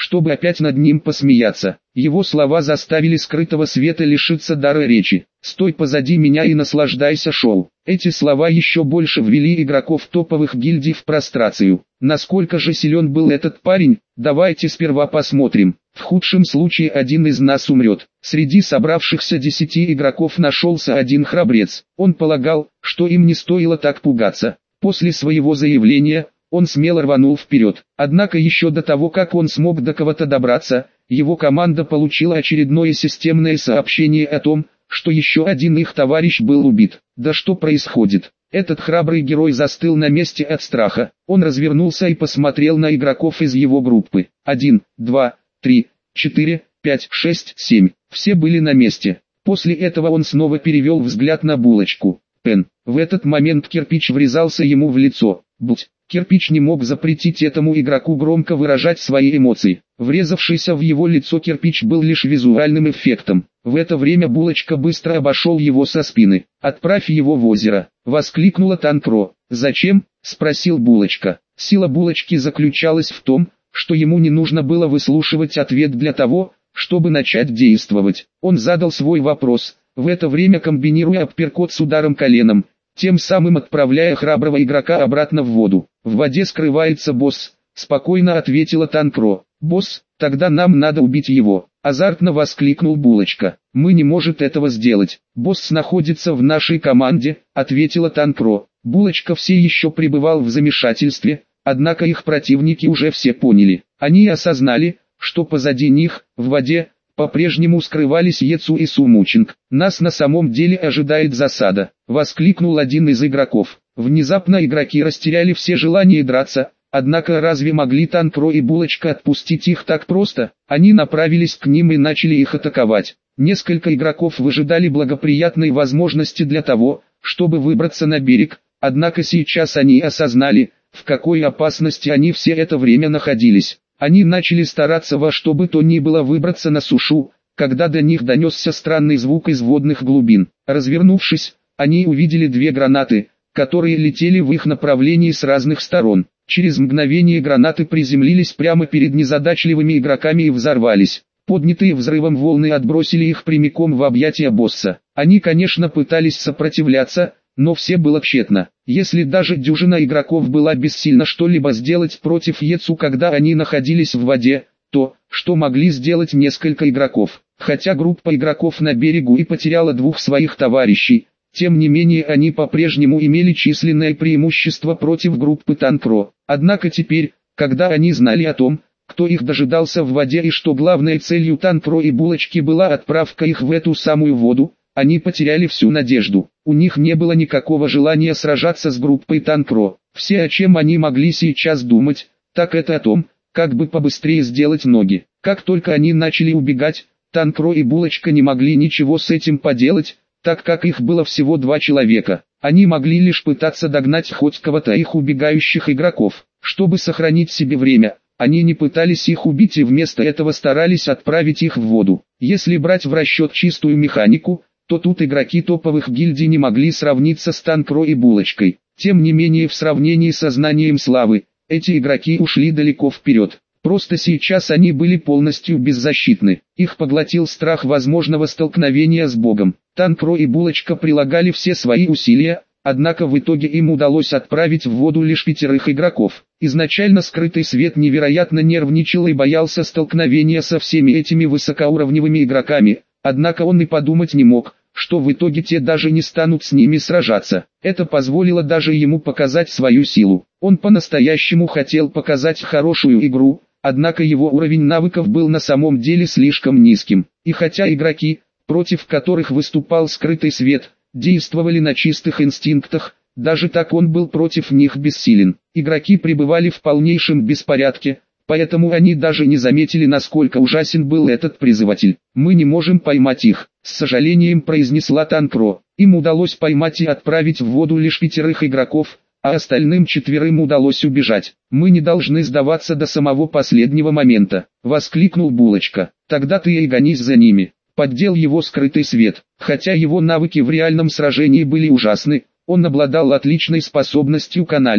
чтобы опять над ним посмеяться. Его слова заставили скрытого света лишиться дара речи. «Стой позади меня и наслаждайся шоу». Эти слова еще больше ввели игроков топовых гильдий в прострацию. Насколько же силен был этот парень, давайте сперва посмотрим. В худшем случае один из нас умрет. Среди собравшихся десяти игроков нашелся один храбрец. Он полагал, что им не стоило так пугаться. После своего заявления, он смело рванул вперед. Однако еще до того, как он смог до кого-то добраться, его команда получила очередное системное сообщение о том, что еще один их товарищ был убит. Да что происходит? Этот храбрый герой застыл на месте от страха. Он развернулся и посмотрел на игроков из его группы. Один, два, три, четыре, пять, шесть, семь. Все были на месте. После этого он снова перевел взгляд на булочку. Пен. В этот момент кирпич врезался ему в лицо. Будь. Кирпич не мог запретить этому игроку громко выражать свои эмоции. Врезавшийся в его лицо кирпич был лишь визуальным эффектом. В это время булочка быстро обошел его со спины. «Отправь его в озеро!» — воскликнула Танкро. «Зачем?» — спросил булочка. Сила булочки заключалась в том, что ему не нужно было выслушивать ответ для того, чтобы начать действовать. Он задал свой вопрос, в это время комбинируя апперкот с ударом коленом, тем самым отправляя храброго игрока обратно в воду. «В воде скрывается босс», — спокойно ответила Танкро. «Босс, тогда нам надо убить его», — азартно воскликнул булочка. «Мы не можем этого сделать. Босс находится в нашей команде», — ответила Танкро. Булочка все еще пребывал в замешательстве, однако их противники уже все поняли. Они осознали, что позади них, в воде, по-прежнему скрывались Ецу и Сумучинг. «Нас на самом деле ожидает засада», — воскликнул один из игроков. Внезапно игроки растеряли все желание драться, однако разве могли Танкро и Булочка отпустить их так просто? Они направились к ним и начали их атаковать. Несколько игроков выжидали благоприятной возможности для того, чтобы выбраться на берег, однако сейчас они осознали, в какой опасности они все это время находились. Они начали стараться во что бы то ни было выбраться на сушу, когда до них донесся странный звук из водных глубин. Развернувшись, они увидели две гранаты, которые летели в их направлении с разных сторон. Через мгновение гранаты приземлились прямо перед незадачливыми игроками и взорвались. Поднятые взрывом волны отбросили их прямиком в объятия босса. Они, конечно, пытались сопротивляться, но все было тщетно. Если даже дюжина игроков была бессильна что-либо сделать против Ецу, когда они находились в воде, то, что могли сделать несколько игроков. Хотя группа игроков на берегу и потеряла двух своих товарищей, тем не менее они по-прежнему имели численное преимущество против группы Танкро. Однако теперь, когда они знали о том, кто их дожидался в воде и что главной целью Танкро и Булочки была отправка их в эту самую воду, они потеряли всю надежду. У них не было никакого желания сражаться с группой Танкро. Все, о чем они могли сейчас думать, так это о том, как бы побыстрее сделать ноги. Как только они начали убегать, Танкро и Булочка не могли ничего с этим поделать, так как их было всего два человека. Они могли лишь пытаться догнать хоть кого-то их убегающих игроков. Чтобы сохранить себе время, они не пытались их убить и вместо этого старались отправить их в воду. Если брать в расчет чистую механику, то тут игроки топовых гильдий не могли сравниться с Танкро и Булочкой. Тем не менее, в сравнении со знанием славы, эти игроки ушли далеко вперед. Просто сейчас они были полностью беззащитны. Их поглотил страх возможного столкновения с Богом. Танкро и Булочка прилагали все свои усилия, однако в итоге им удалось отправить в воду лишь пятерых игроков. Изначально скрытый свет невероятно нервничал и боялся столкновения со всеми этими высокоуровневыми игроками, однако он и подумать не мог, что в итоге те даже не станут с ними сражаться. Это позволило даже ему показать свою силу. Он по-настоящему хотел показать хорошую игру, однако его уровень навыков был на самом деле слишком низким. И хотя игроки, против которых выступал скрытый свет, действовали на чистых инстинктах, даже так он был против них бессилен. Игроки пребывали в полнейшем беспорядке, поэтому они даже не заметили, насколько ужасен был этот призыватель. «Мы не можем поймать их», — с сожалением произнесла Танкро. Им удалось поймать и отправить в воду лишь пятерых игроков, а остальным четверым удалось убежать. «Мы не должны сдаваться до самого последнего момента», — воскликнул Булочка. «Тогда ты и гонись за ними». Поддел его скрытый свет. Хотя его навыки в реальном сражении были ужасны, он обладал отличной способностью к анализу.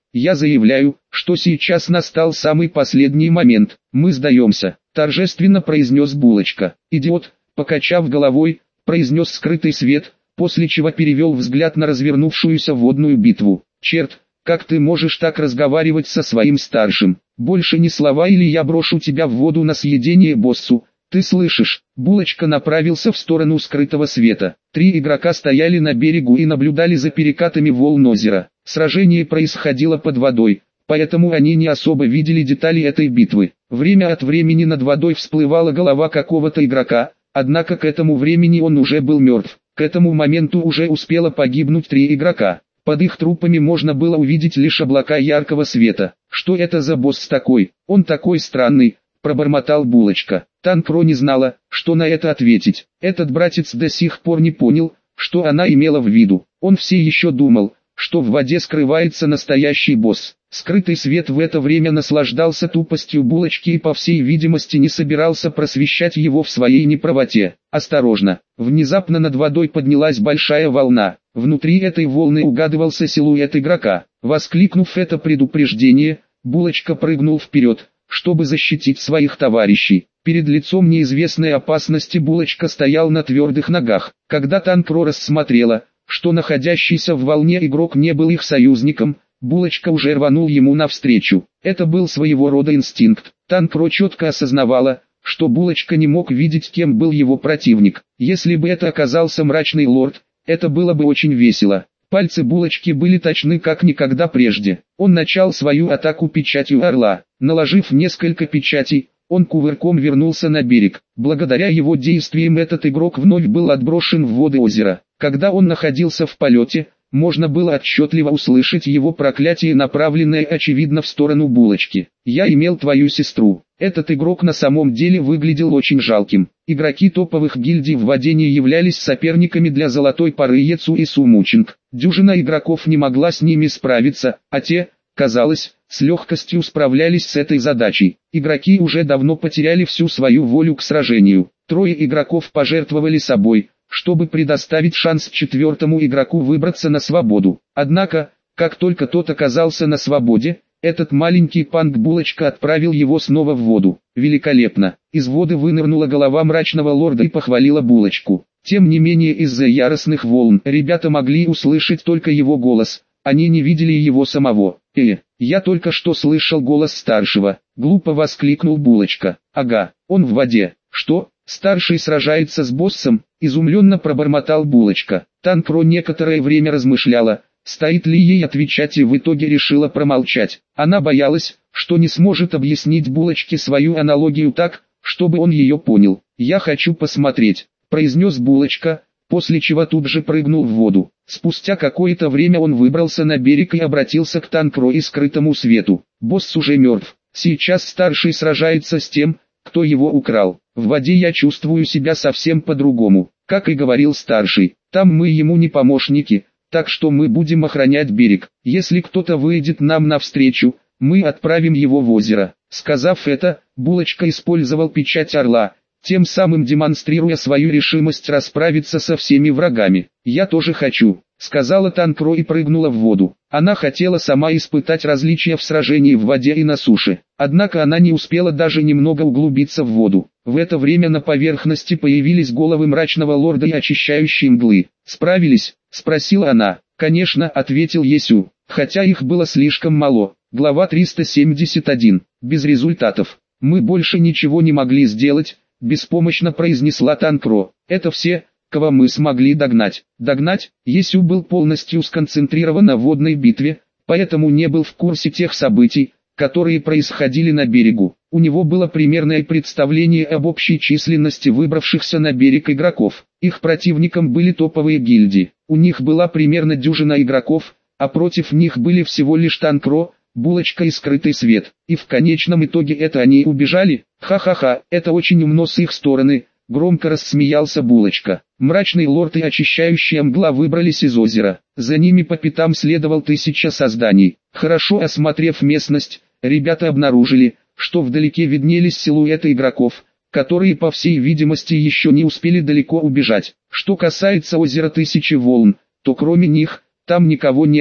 Я заявляю, что сейчас настал самый последний момент, мы сдаемся, торжественно произнес Булочка. Идиот, покачав головой, произнес скрытый свет, после чего перевел взгляд на развернувшуюся водную битву. Черт, как ты можешь так разговаривать со своим старшим? Больше ни слова, или я брошу тебя в воду на съедение боссу. Ты слышишь? Булочка направился в сторону скрытого света. Три игрока стояли на берегу и наблюдали за перекатами волн озера. Сражение происходило под водой, поэтому они не особо видели детали этой битвы. Время от времени над водой всплывала голова какого-то игрока, однако к этому времени он уже был мертв. К этому моменту уже успело погибнуть три игрока. Под их трупами можно было увидеть лишь облака яркого света. Что это за босс такой? Он такой странный, пробормотал Булочка. Танкро не знала, что на это ответить. Этот братец до сих пор не понял, что она имела в виду. Он все еще думал, что в воде скрывается настоящий босс. Скрытый свет в это время наслаждался тупостью Булочки и по всей видимости не собирался просвещать его в своей неправоте. Осторожно! Внезапно над водой поднялась большая волна. Внутри этой волны угадывался силуэт игрока. Воскликнув это предупреждение, Булочка прыгнул вперед, чтобы защитить своих товарищей. Перед лицом неизвестной опасности Булочка стоял на твердых ногах. Когда Танкро рассмотрела, что находящийся в волне игрок не был их союзником, Булочка уже рванул ему навстречу. Это был своего рода инстинкт. Танкро четко осознавала, что Булочка не мог видеть, кем был его противник. Если бы это оказался мрачный лорд, это было бы очень весело. Пальцы Булочки были точны как никогда прежде. Он начал свою атаку печатью орла. Наложив несколько печатей, он кувырком вернулся на берег. Благодаря его действиям этот игрок вновь был отброшен в воды озера. Когда он находился в полете, можно было отчетливо услышать его проклятие, направленное очевидно в сторону Булочки. «Я имел твою сестру». Этот игрок на самом деле выглядел очень жалким. Игроки топовых гильдий в воде не являлись соперниками для золотой поры Ецу и Сумучинг. Дюжина игроков не могла с ними справиться, а те, казалось, с легкостью справлялись с этой задачей. Игроки уже давно потеряли всю свою волю к сражению. Трое игроков пожертвовали собой, чтобы предоставить шанс четвертому игроку выбраться на свободу. Однако, как только тот оказался на свободе, этот маленький панк Булочка отправил его снова в воду. Великолепно! Из воды вынырнула голова мрачного лорда и похвалила Булочку. Тем не менее, из-за яростных волн ребята могли услышать только его голос, они не видели его самого. «Э, я только что слышал голос старшего», — глупо воскликнул Булочка. «Ага, он в воде». «Что, старший сражается с боссом?» — изумленно пробормотал Булочка. Танкро некоторое время размышляла, стоит ли ей отвечать, и в итоге решила промолчать. Она боялась, что не сможет объяснить Булочке свою аналогию так, чтобы он ее понял. «Я хочу посмотреть», — произнес Булочка, после чего тут же прыгнул в воду. Спустя какое-то время он выбрался на берег и обратился к Танкро и скрытому свету. «Босс уже мертв. Сейчас старший сражается с тем, кто его украл. В воде я чувствую себя совсем по-другому. Как и говорил старший, там мы ему не помощники, так что мы будем охранять берег. Если кто-то выйдет нам навстречу, мы отправим его в озеро». Сказав это, Булочка использовал печать орла, тем самым демонстрируя свою решимость расправиться со всеми врагами. «Я тоже хочу», — сказала Танкро и прыгнула в воду. Она хотела сама испытать различия в сражении в воде и на суше. Однако она не успела даже немного углубиться в воду. В это время на поверхности появились головы мрачного лорда и очищающие мглы. «Справились?» — спросила она. «Конечно», — ответил Есю, хотя их было слишком мало. Глава триста семьдесят один. Без результатов. «Мы больше ничего не могли сделать», — беспомощно произнесла Танкро. «Это все, кого мы смогли догнать». Догнать? Есю был полностью сконцентрирован на водной битве, поэтому не был в курсе тех событий, которые происходили на берегу. У него было примерное представление об общей численности выбравшихся на берег игроков. Их противником были топовые гильдии. У них была примерно дюжина игроков, а против них были всего лишь Танкро, Булочка и скрытый свет. И в конечном итоге это они убежали? Ха-ха-ха, это очень умно с их стороны, громко рассмеялся Булочка. Мрачный лорд и очищающая мгла выбрались из озера. За ними по пятам следовал тысяча созданий. Хорошо осмотрев местность, ребята обнаружили, что вдалеке виднелись силуэты игроков, которые по всей видимости еще не успели далеко убежать. Что касается озера Тысячи Волн, то кроме них, там никого не было.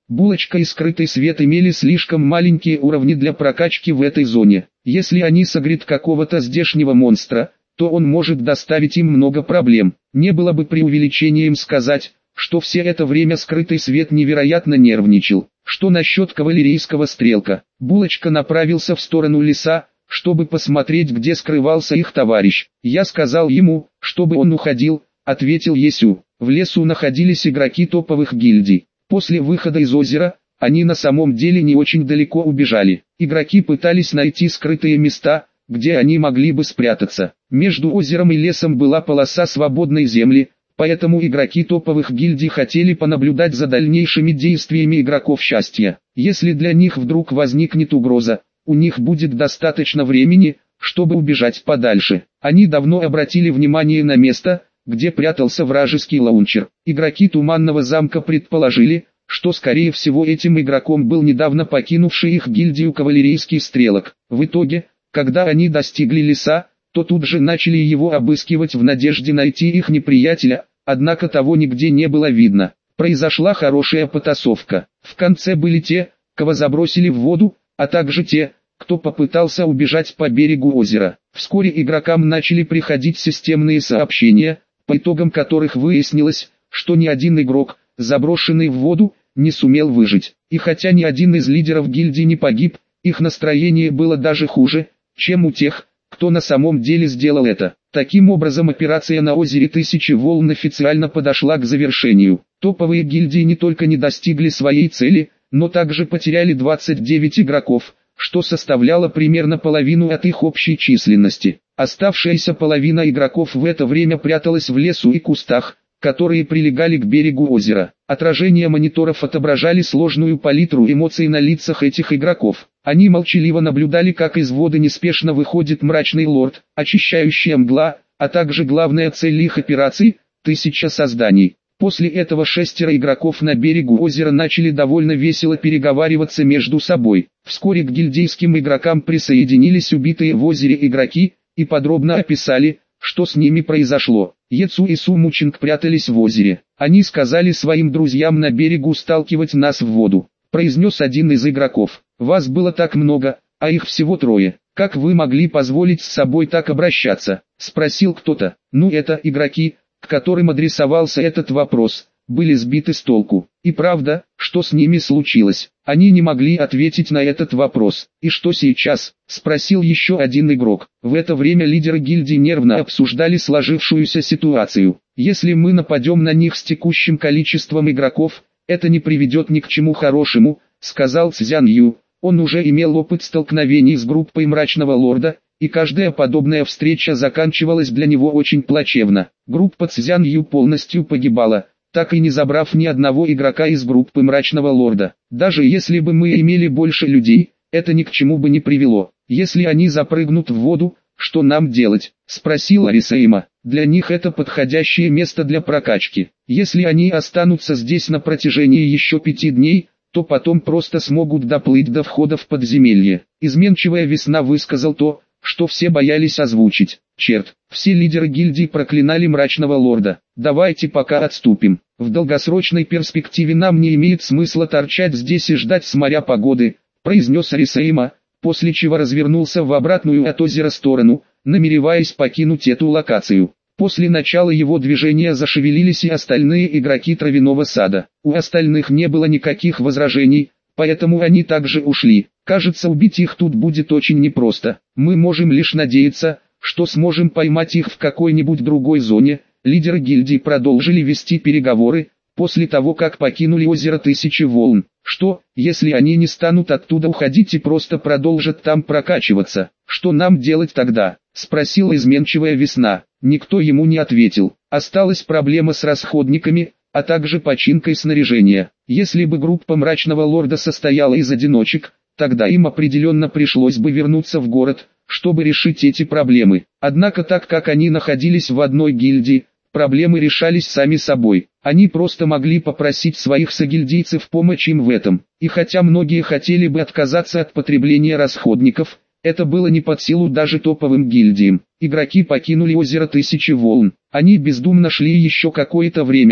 Булочка и скрытый свет имели слишком маленькие уровни для прокачки в этой зоне. Если они согреют какого-то здешнего монстра, то он может доставить им много проблем. Не было бы преувеличением сказать, что все это время скрытый свет невероятно нервничал. Что насчет кавалерийского стрелка? Булочка направился в сторону леса, чтобы посмотреть, где скрывался их товарищ. Я сказал ему, чтобы он уходил, ответил Есю. В лесу находились игроки топовых гильдий. После выхода из озера, они на самом деле не очень далеко убежали. Игроки пытались найти скрытые места, где они могли бы спрятаться. Между озером и лесом была полоса свободной земли, поэтому игроки топовых гильдий хотели понаблюдать за дальнейшими действиями игроков счастья. Если для них вдруг возникнет угроза, у них будет достаточно времени, чтобы убежать подальше. Они давно обратили внимание на место, где прятался вражеский лаунчер. Игроки Туманного замка предположили, что скорее всего этим игроком был недавно покинувший их гильдию кавалерийский стрелок. В итоге, когда они достигли леса, то тут же начали его обыскивать в надежде найти их неприятеля, однако того нигде не было видно. Произошла хорошая потасовка. В конце были те, кого забросили в воду, а также те, кто попытался убежать по берегу озера. Вскоре игрокам начали приходить системные сообщения, по итогам которых выяснилось, что ни один игрок, заброшенный в воду, не сумел выжить. И хотя ни один из лидеров гильдии не погиб, их настроение было даже хуже, чем у тех, кто на самом деле сделал это. Таким образом, операция на озере Тысячи Волн официально подошла к завершению. Топовые гильдии не только не достигли своей цели, но также потеряли двадцать девять игроков, что составляло примерно половину от их общей численности. Оставшаяся половина игроков в это время пряталась в лесу и кустах, которые прилегали к берегу озера. Отражения мониторов отображали сложную палитру эмоций на лицах этих игроков. Они молчаливо наблюдали, как из воды неспешно выходит мрачный лорд, очищающая мгла, а также главная цель их операций – тысяча созданий. После этого шестеро игроков на берегу озера начали довольно весело переговариваться между собой. Вскоре к гильдейским игрокам присоединились убитые в озере игроки, и подробно описали, что с ними произошло. Ецу и Сумучинг прятались в озере. Они сказали своим друзьям на берегу сталкивать нас в воду. Произнес один из игроков. Вас было так много, а их всего трое. Как вы могли позволить с собой так обращаться? Спросил кто-то. Ну это игроки, к которым адресовался этот вопрос, были сбиты с толку. И правда, что с ними случилось? Они не могли ответить на этот вопрос. И что сейчас? Спросил еще один игрок. В это время лидеры гильдии нервно обсуждали сложившуюся ситуацию. Если мы нападем на них с текущим количеством игроков, это не приведет ни к чему хорошему, сказал Цзян Ю. Он уже имел опыт столкновений с группой Мрачного Лорда, и каждая подобная встреча заканчивалась для него очень плачевно. Группа Цзян Ю полностью погибала, так и не забрав ни одного игрока из группы Мрачного Лорда. Даже если бы мы имели больше людей, это ни к чему бы не привело. Если они запрыгнут в воду, что нам делать? Спросил Арисаима. Для них это подходящее место для прокачки. Если они останутся здесь на протяжении еще пяти дней, то потом просто смогут доплыть до входа в подземелье. Изменчивая весна высказал то, что все боялись озвучить. Черт, все лидеры гильдии проклинали Мрачного Лорда. Давайте пока отступим. В долгосрочной перспективе нам не имеет смысла торчать здесь и ждать с моря погоды, произнес Арисаима, после чего развернулся в обратную от озера сторону, намереваясь покинуть эту локацию. После начала его движения зашевелились и остальные игроки Травяного сада. У остальных не было никаких возражений, поэтому они также ушли. Кажется, убить их тут будет очень непросто. Мы можем лишь надеяться, что сможем поймать их в какой-нибудь другой зоне. Лидеры гильдии продолжили вести переговоры, после того как покинули озеро Тысячи Волн. Что, если они не станут оттуда уходить и просто продолжат там прокачиваться? Что нам делать тогда? Спросила изменчивая весна. Никто ему не ответил. Осталась проблема с расходниками, а также починкой снаряжения. Если бы группа Мрачного Лорда состояла из одиночек, тогда им определенно пришлось бы вернуться в город, чтобы решить эти проблемы. Однако так как они находились в одной гильдии, проблемы решались сами собой. Они просто могли попросить своих согильдийцев помочь им в этом. И хотя многие хотели бы отказаться от потребления расходников, это было не под силу даже топовым гильдиям. Игроки покинули озеро Тысячи Волн. Они бездумно шли еще какое-то время,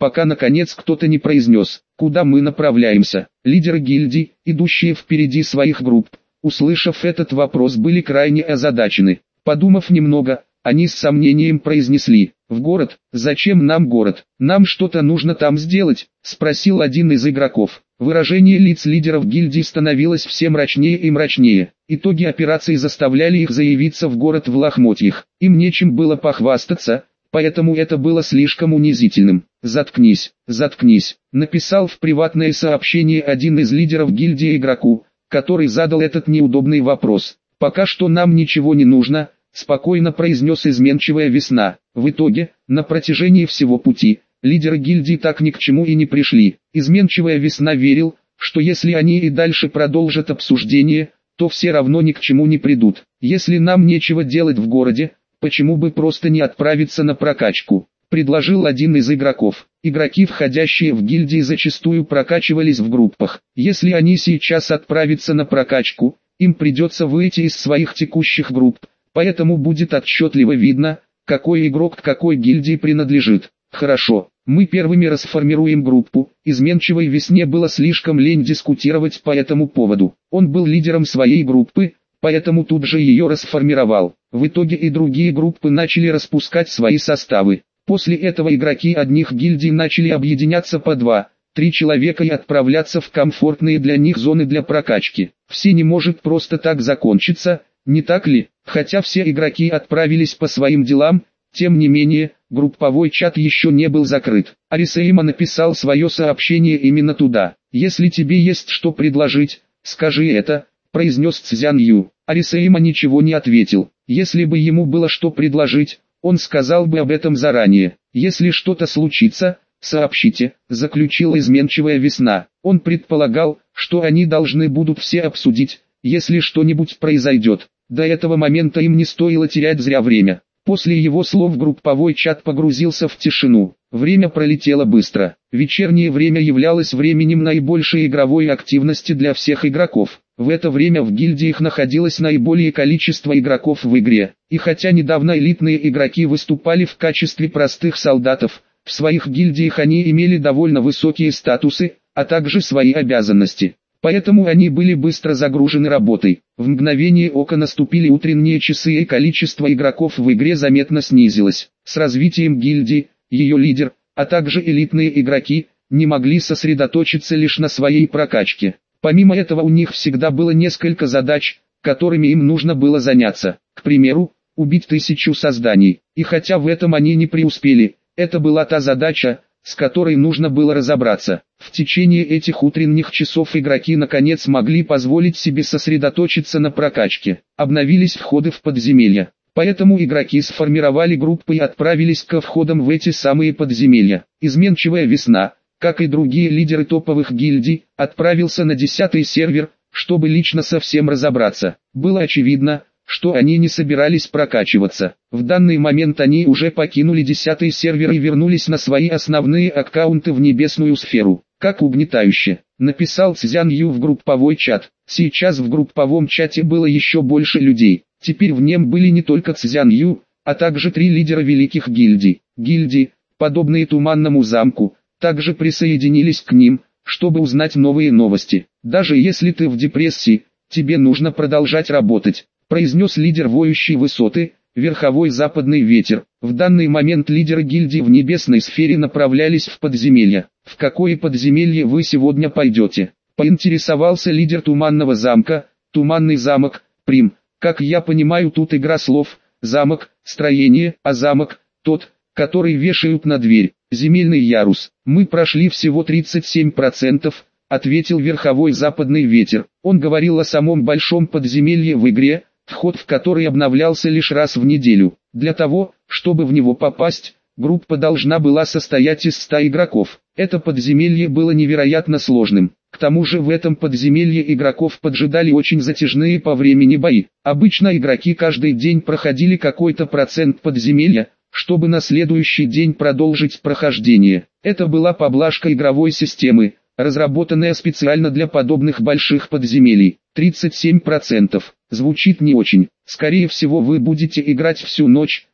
пока наконец кто-то не произнес: «Куда мы направляемся?» Лидеры гильдий, идущие впереди своих групп, услышав этот вопрос, были крайне озадачены. Подумав немного, они с сомнением произнесли: «В город? Зачем нам город? Нам что-то нужно там сделать?» — спросил один из игроков. Выражение лиц лидеров гильдий становилось все мрачнее и мрачнее. Итоги операции заставляли их заявиться в город в лохмотьях. Им нечем было похвастаться, поэтому это было слишком унизительным. «Заткнись, заткнись», — написал в приватное сообщение один из лидеров гильдии игроку, который задал этот неудобный вопрос. «Пока что нам ничего не нужно», — спокойно произнес изменчивая весна. В итоге, на протяжении всего пути, лидеры гильдии так ни к чему и не пришли. Изменчивая весна верил, что если они и дальше продолжат обсуждение, то все равно ни к чему не придут. «Если нам нечего делать в городе, почему бы просто не отправиться на прокачку?» — предложил один из игроков. Игроки, входящие в гильдии, зачастую прокачивались в группах. Если они сейчас отправятся на прокачку, им придется выйти из своих текущих групп, поэтому будет отчетливо видно, какой игрок к какой гильдии принадлежит. «Хорошо, мы первыми расформируем группу». Изменчивой весне было слишком лень дискутировать по этому поводу. Он был лидером своей группы, поэтому тут же ее расформировал. В итоге и другие группы начали распускать свои составы. После этого игроки одних гильдий начали объединяться по два, три человека и отправляться в комфортные для них зоны для прокачки. Все не может просто так закончиться, не так ли? Хотя все игроки отправились по своим делам, тем не менее, групповой чат еще не был закрыт. Арисейма написал свое сообщение именно туда. «Если тебе есть что предложить, скажи это», — произнес Цзян Ю. Арисейма ничего не ответил. Если бы ему было что предложить, он сказал бы об этом заранее. «Если что-то случится, сообщите», — заключила изменчивая весна. Он предполагал, что они должны будут все обсудить, если что-нибудь произойдет. До этого момента им не стоило терять зря время. После его слов групповой чат погрузился в тишину. Время пролетело быстро. Вечернее время являлось временем наибольшей игровой активности для всех игроков. В это время в гильдиях находилось наиболее количество игроков в игре. И хотя недавно элитные игроки выступали в качестве простых солдатов, в своих гильдиях они имели довольно высокие статусы, а также свои обязанности. Поэтому они были быстро загружены работой. В мгновение ока наступили утренние часы, и количество игроков в игре заметно снизилось. С развитием гильдии, ее лидер, а также элитные игроки, не могли сосредоточиться лишь на своей прокачке. Помимо этого у них всегда было несколько задач, которыми им нужно было заняться. К примеру, убить тысячу созданий. И хотя в этом они не преуспели, это была та задача, с которой нужно было разобраться. В течение этих утренних часов игроки наконец могли позволить себе сосредоточиться на прокачке. Обновились входы в подземелья. Поэтому игроки сформировали группы и отправились ко входам в эти самые подземелья. Изменчивая весна, как и другие лидеры топовых гильдий, отправился на десятый сервер, чтобы лично со всем разобраться. Было очевидно, что они не собирались прокачиваться. В данный момент они уже покинули десятый сервер и вернулись на свои основные аккаунты в небесную сферу. «Как угнетающе», — написал Цзян Ю в групповой чат. Сейчас в групповом чате было еще больше людей. Теперь в нем были не только Цзян Ю, а также три лидера великих гильдий. Гильдии, подобные Туманному замку, также присоединились к ним, чтобы узнать новые новости. «Даже если ты в депрессии, тебе нужно продолжать работать», — произнес лидер воющей высоты, верховой западный ветер. В данный момент лидеры гильдии в небесной сфере направлялись в подземелье. «В какое подземелье вы сегодня пойдете?» — поинтересовался лидер Туманного замка. «Туманный замок, Прим. Как я понимаю, тут игра слов. Замок, строение, а замок, тот, который вешают на дверь. Земельный ярус. Мы прошли всего тридцать семь процентов», — ответил верховой западный ветер. Он говорил о самом большом подземелье в игре, вход в который обновлялся лишь раз в неделю. Для того, чтобы в него попасть, группа должна была состоять из ста игроков. Это подземелье было невероятно сложным. К тому же в этом подземелье игроков поджидали очень затяжные по времени бои. Обычно игроки каждый день проходили какой-то процент подземелья, чтобы на следующий день продолжить прохождение. Это была поблажка игровой системы, разработанная специально для подобных больших подземелий. тридцать семь процентов. Звучит не очень. Скорее всего вы будете играть всю ночь,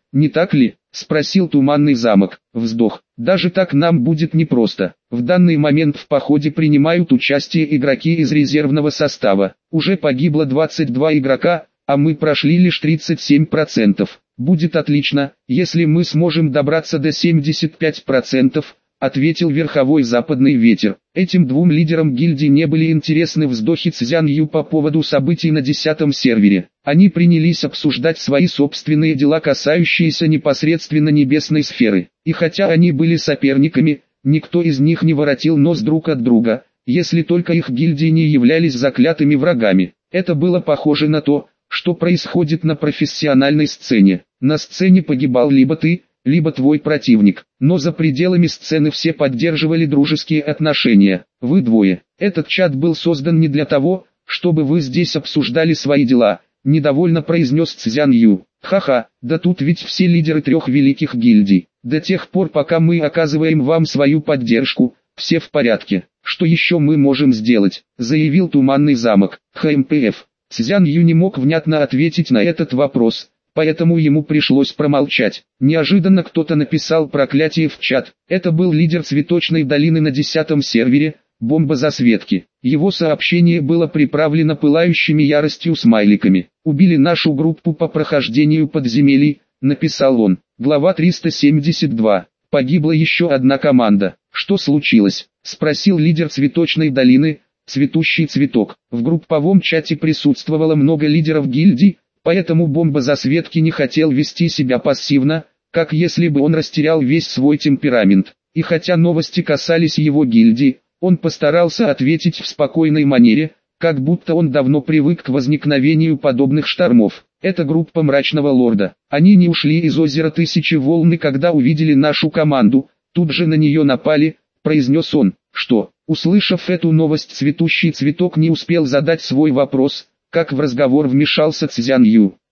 не так ли? Спросил Туманный замок. Вздох. Даже так нам будет непросто. В данный момент в походе принимают участие игроки из резервного состава. Уже погибло двадцать два игрока, а мы прошли лишь тридцать семь процентов. Будет отлично, если мы сможем добраться до семидесяти пяти процентов, ответил верховой западный ветер. Этим двум лидерам гильдии не были интересны вздохи Цзян Ю по поводу событий на десятом сервере. Они принялись обсуждать свои собственные дела, касающиеся непосредственно небесной сферы. И хотя они были соперниками, никто из них не воротил нос друг от друга, если только их гильдии не являлись заклятыми врагами. Это было похоже на то, что происходит на профессиональной сцене. На сцене погибал либо ты, либо твой противник, но за пределами сцены все поддерживали дружеские отношения. Вы двое. Этот чат был создан не для того, чтобы вы здесь обсуждали свои дела, недовольно произнес Цзян Ю. Ха-ха, да тут ведь все лидеры трех великих гильдий. До тех пор, пока мы оказываем вам свою поддержку, все в порядке. Что еще мы можем сделать, заявил Туманный замок. ХМПФ. Цзян Ю не мог внятно ответить на этот вопрос, поэтому ему пришлось промолчать. Неожиданно кто-то написал проклятие в чат. Это был лидер Цветочной долины на десятом сервере, Бомба Засветки. Его сообщение было приправлено пылающими яростью смайликами. «Убили нашу группу по прохождению подземелий», написал он. Глава триста семьдесят два. Погибла еще одна команда. «Что случилось?» спросил лидер Цветочной долины, Цветущий Цветок. В групповом чате присутствовало много лидеров гильдий, поэтому Бомба Засветки не хотел вести себя пассивно, как если бы он растерял весь свой темперамент. И хотя новости касались его гильдии, он постарался ответить в спокойной манере, как будто он давно привык к возникновению подобных штормов. Это группа Мрачного Лорда. Они не ушли из озера Тысячи Волн, когда увидели нашу команду, тут же на нее напали, произнес он. Что? Услышав эту новость, Цветущий Цветок не успел задать свой вопрос, как в разговор вмешался Цзян Ю.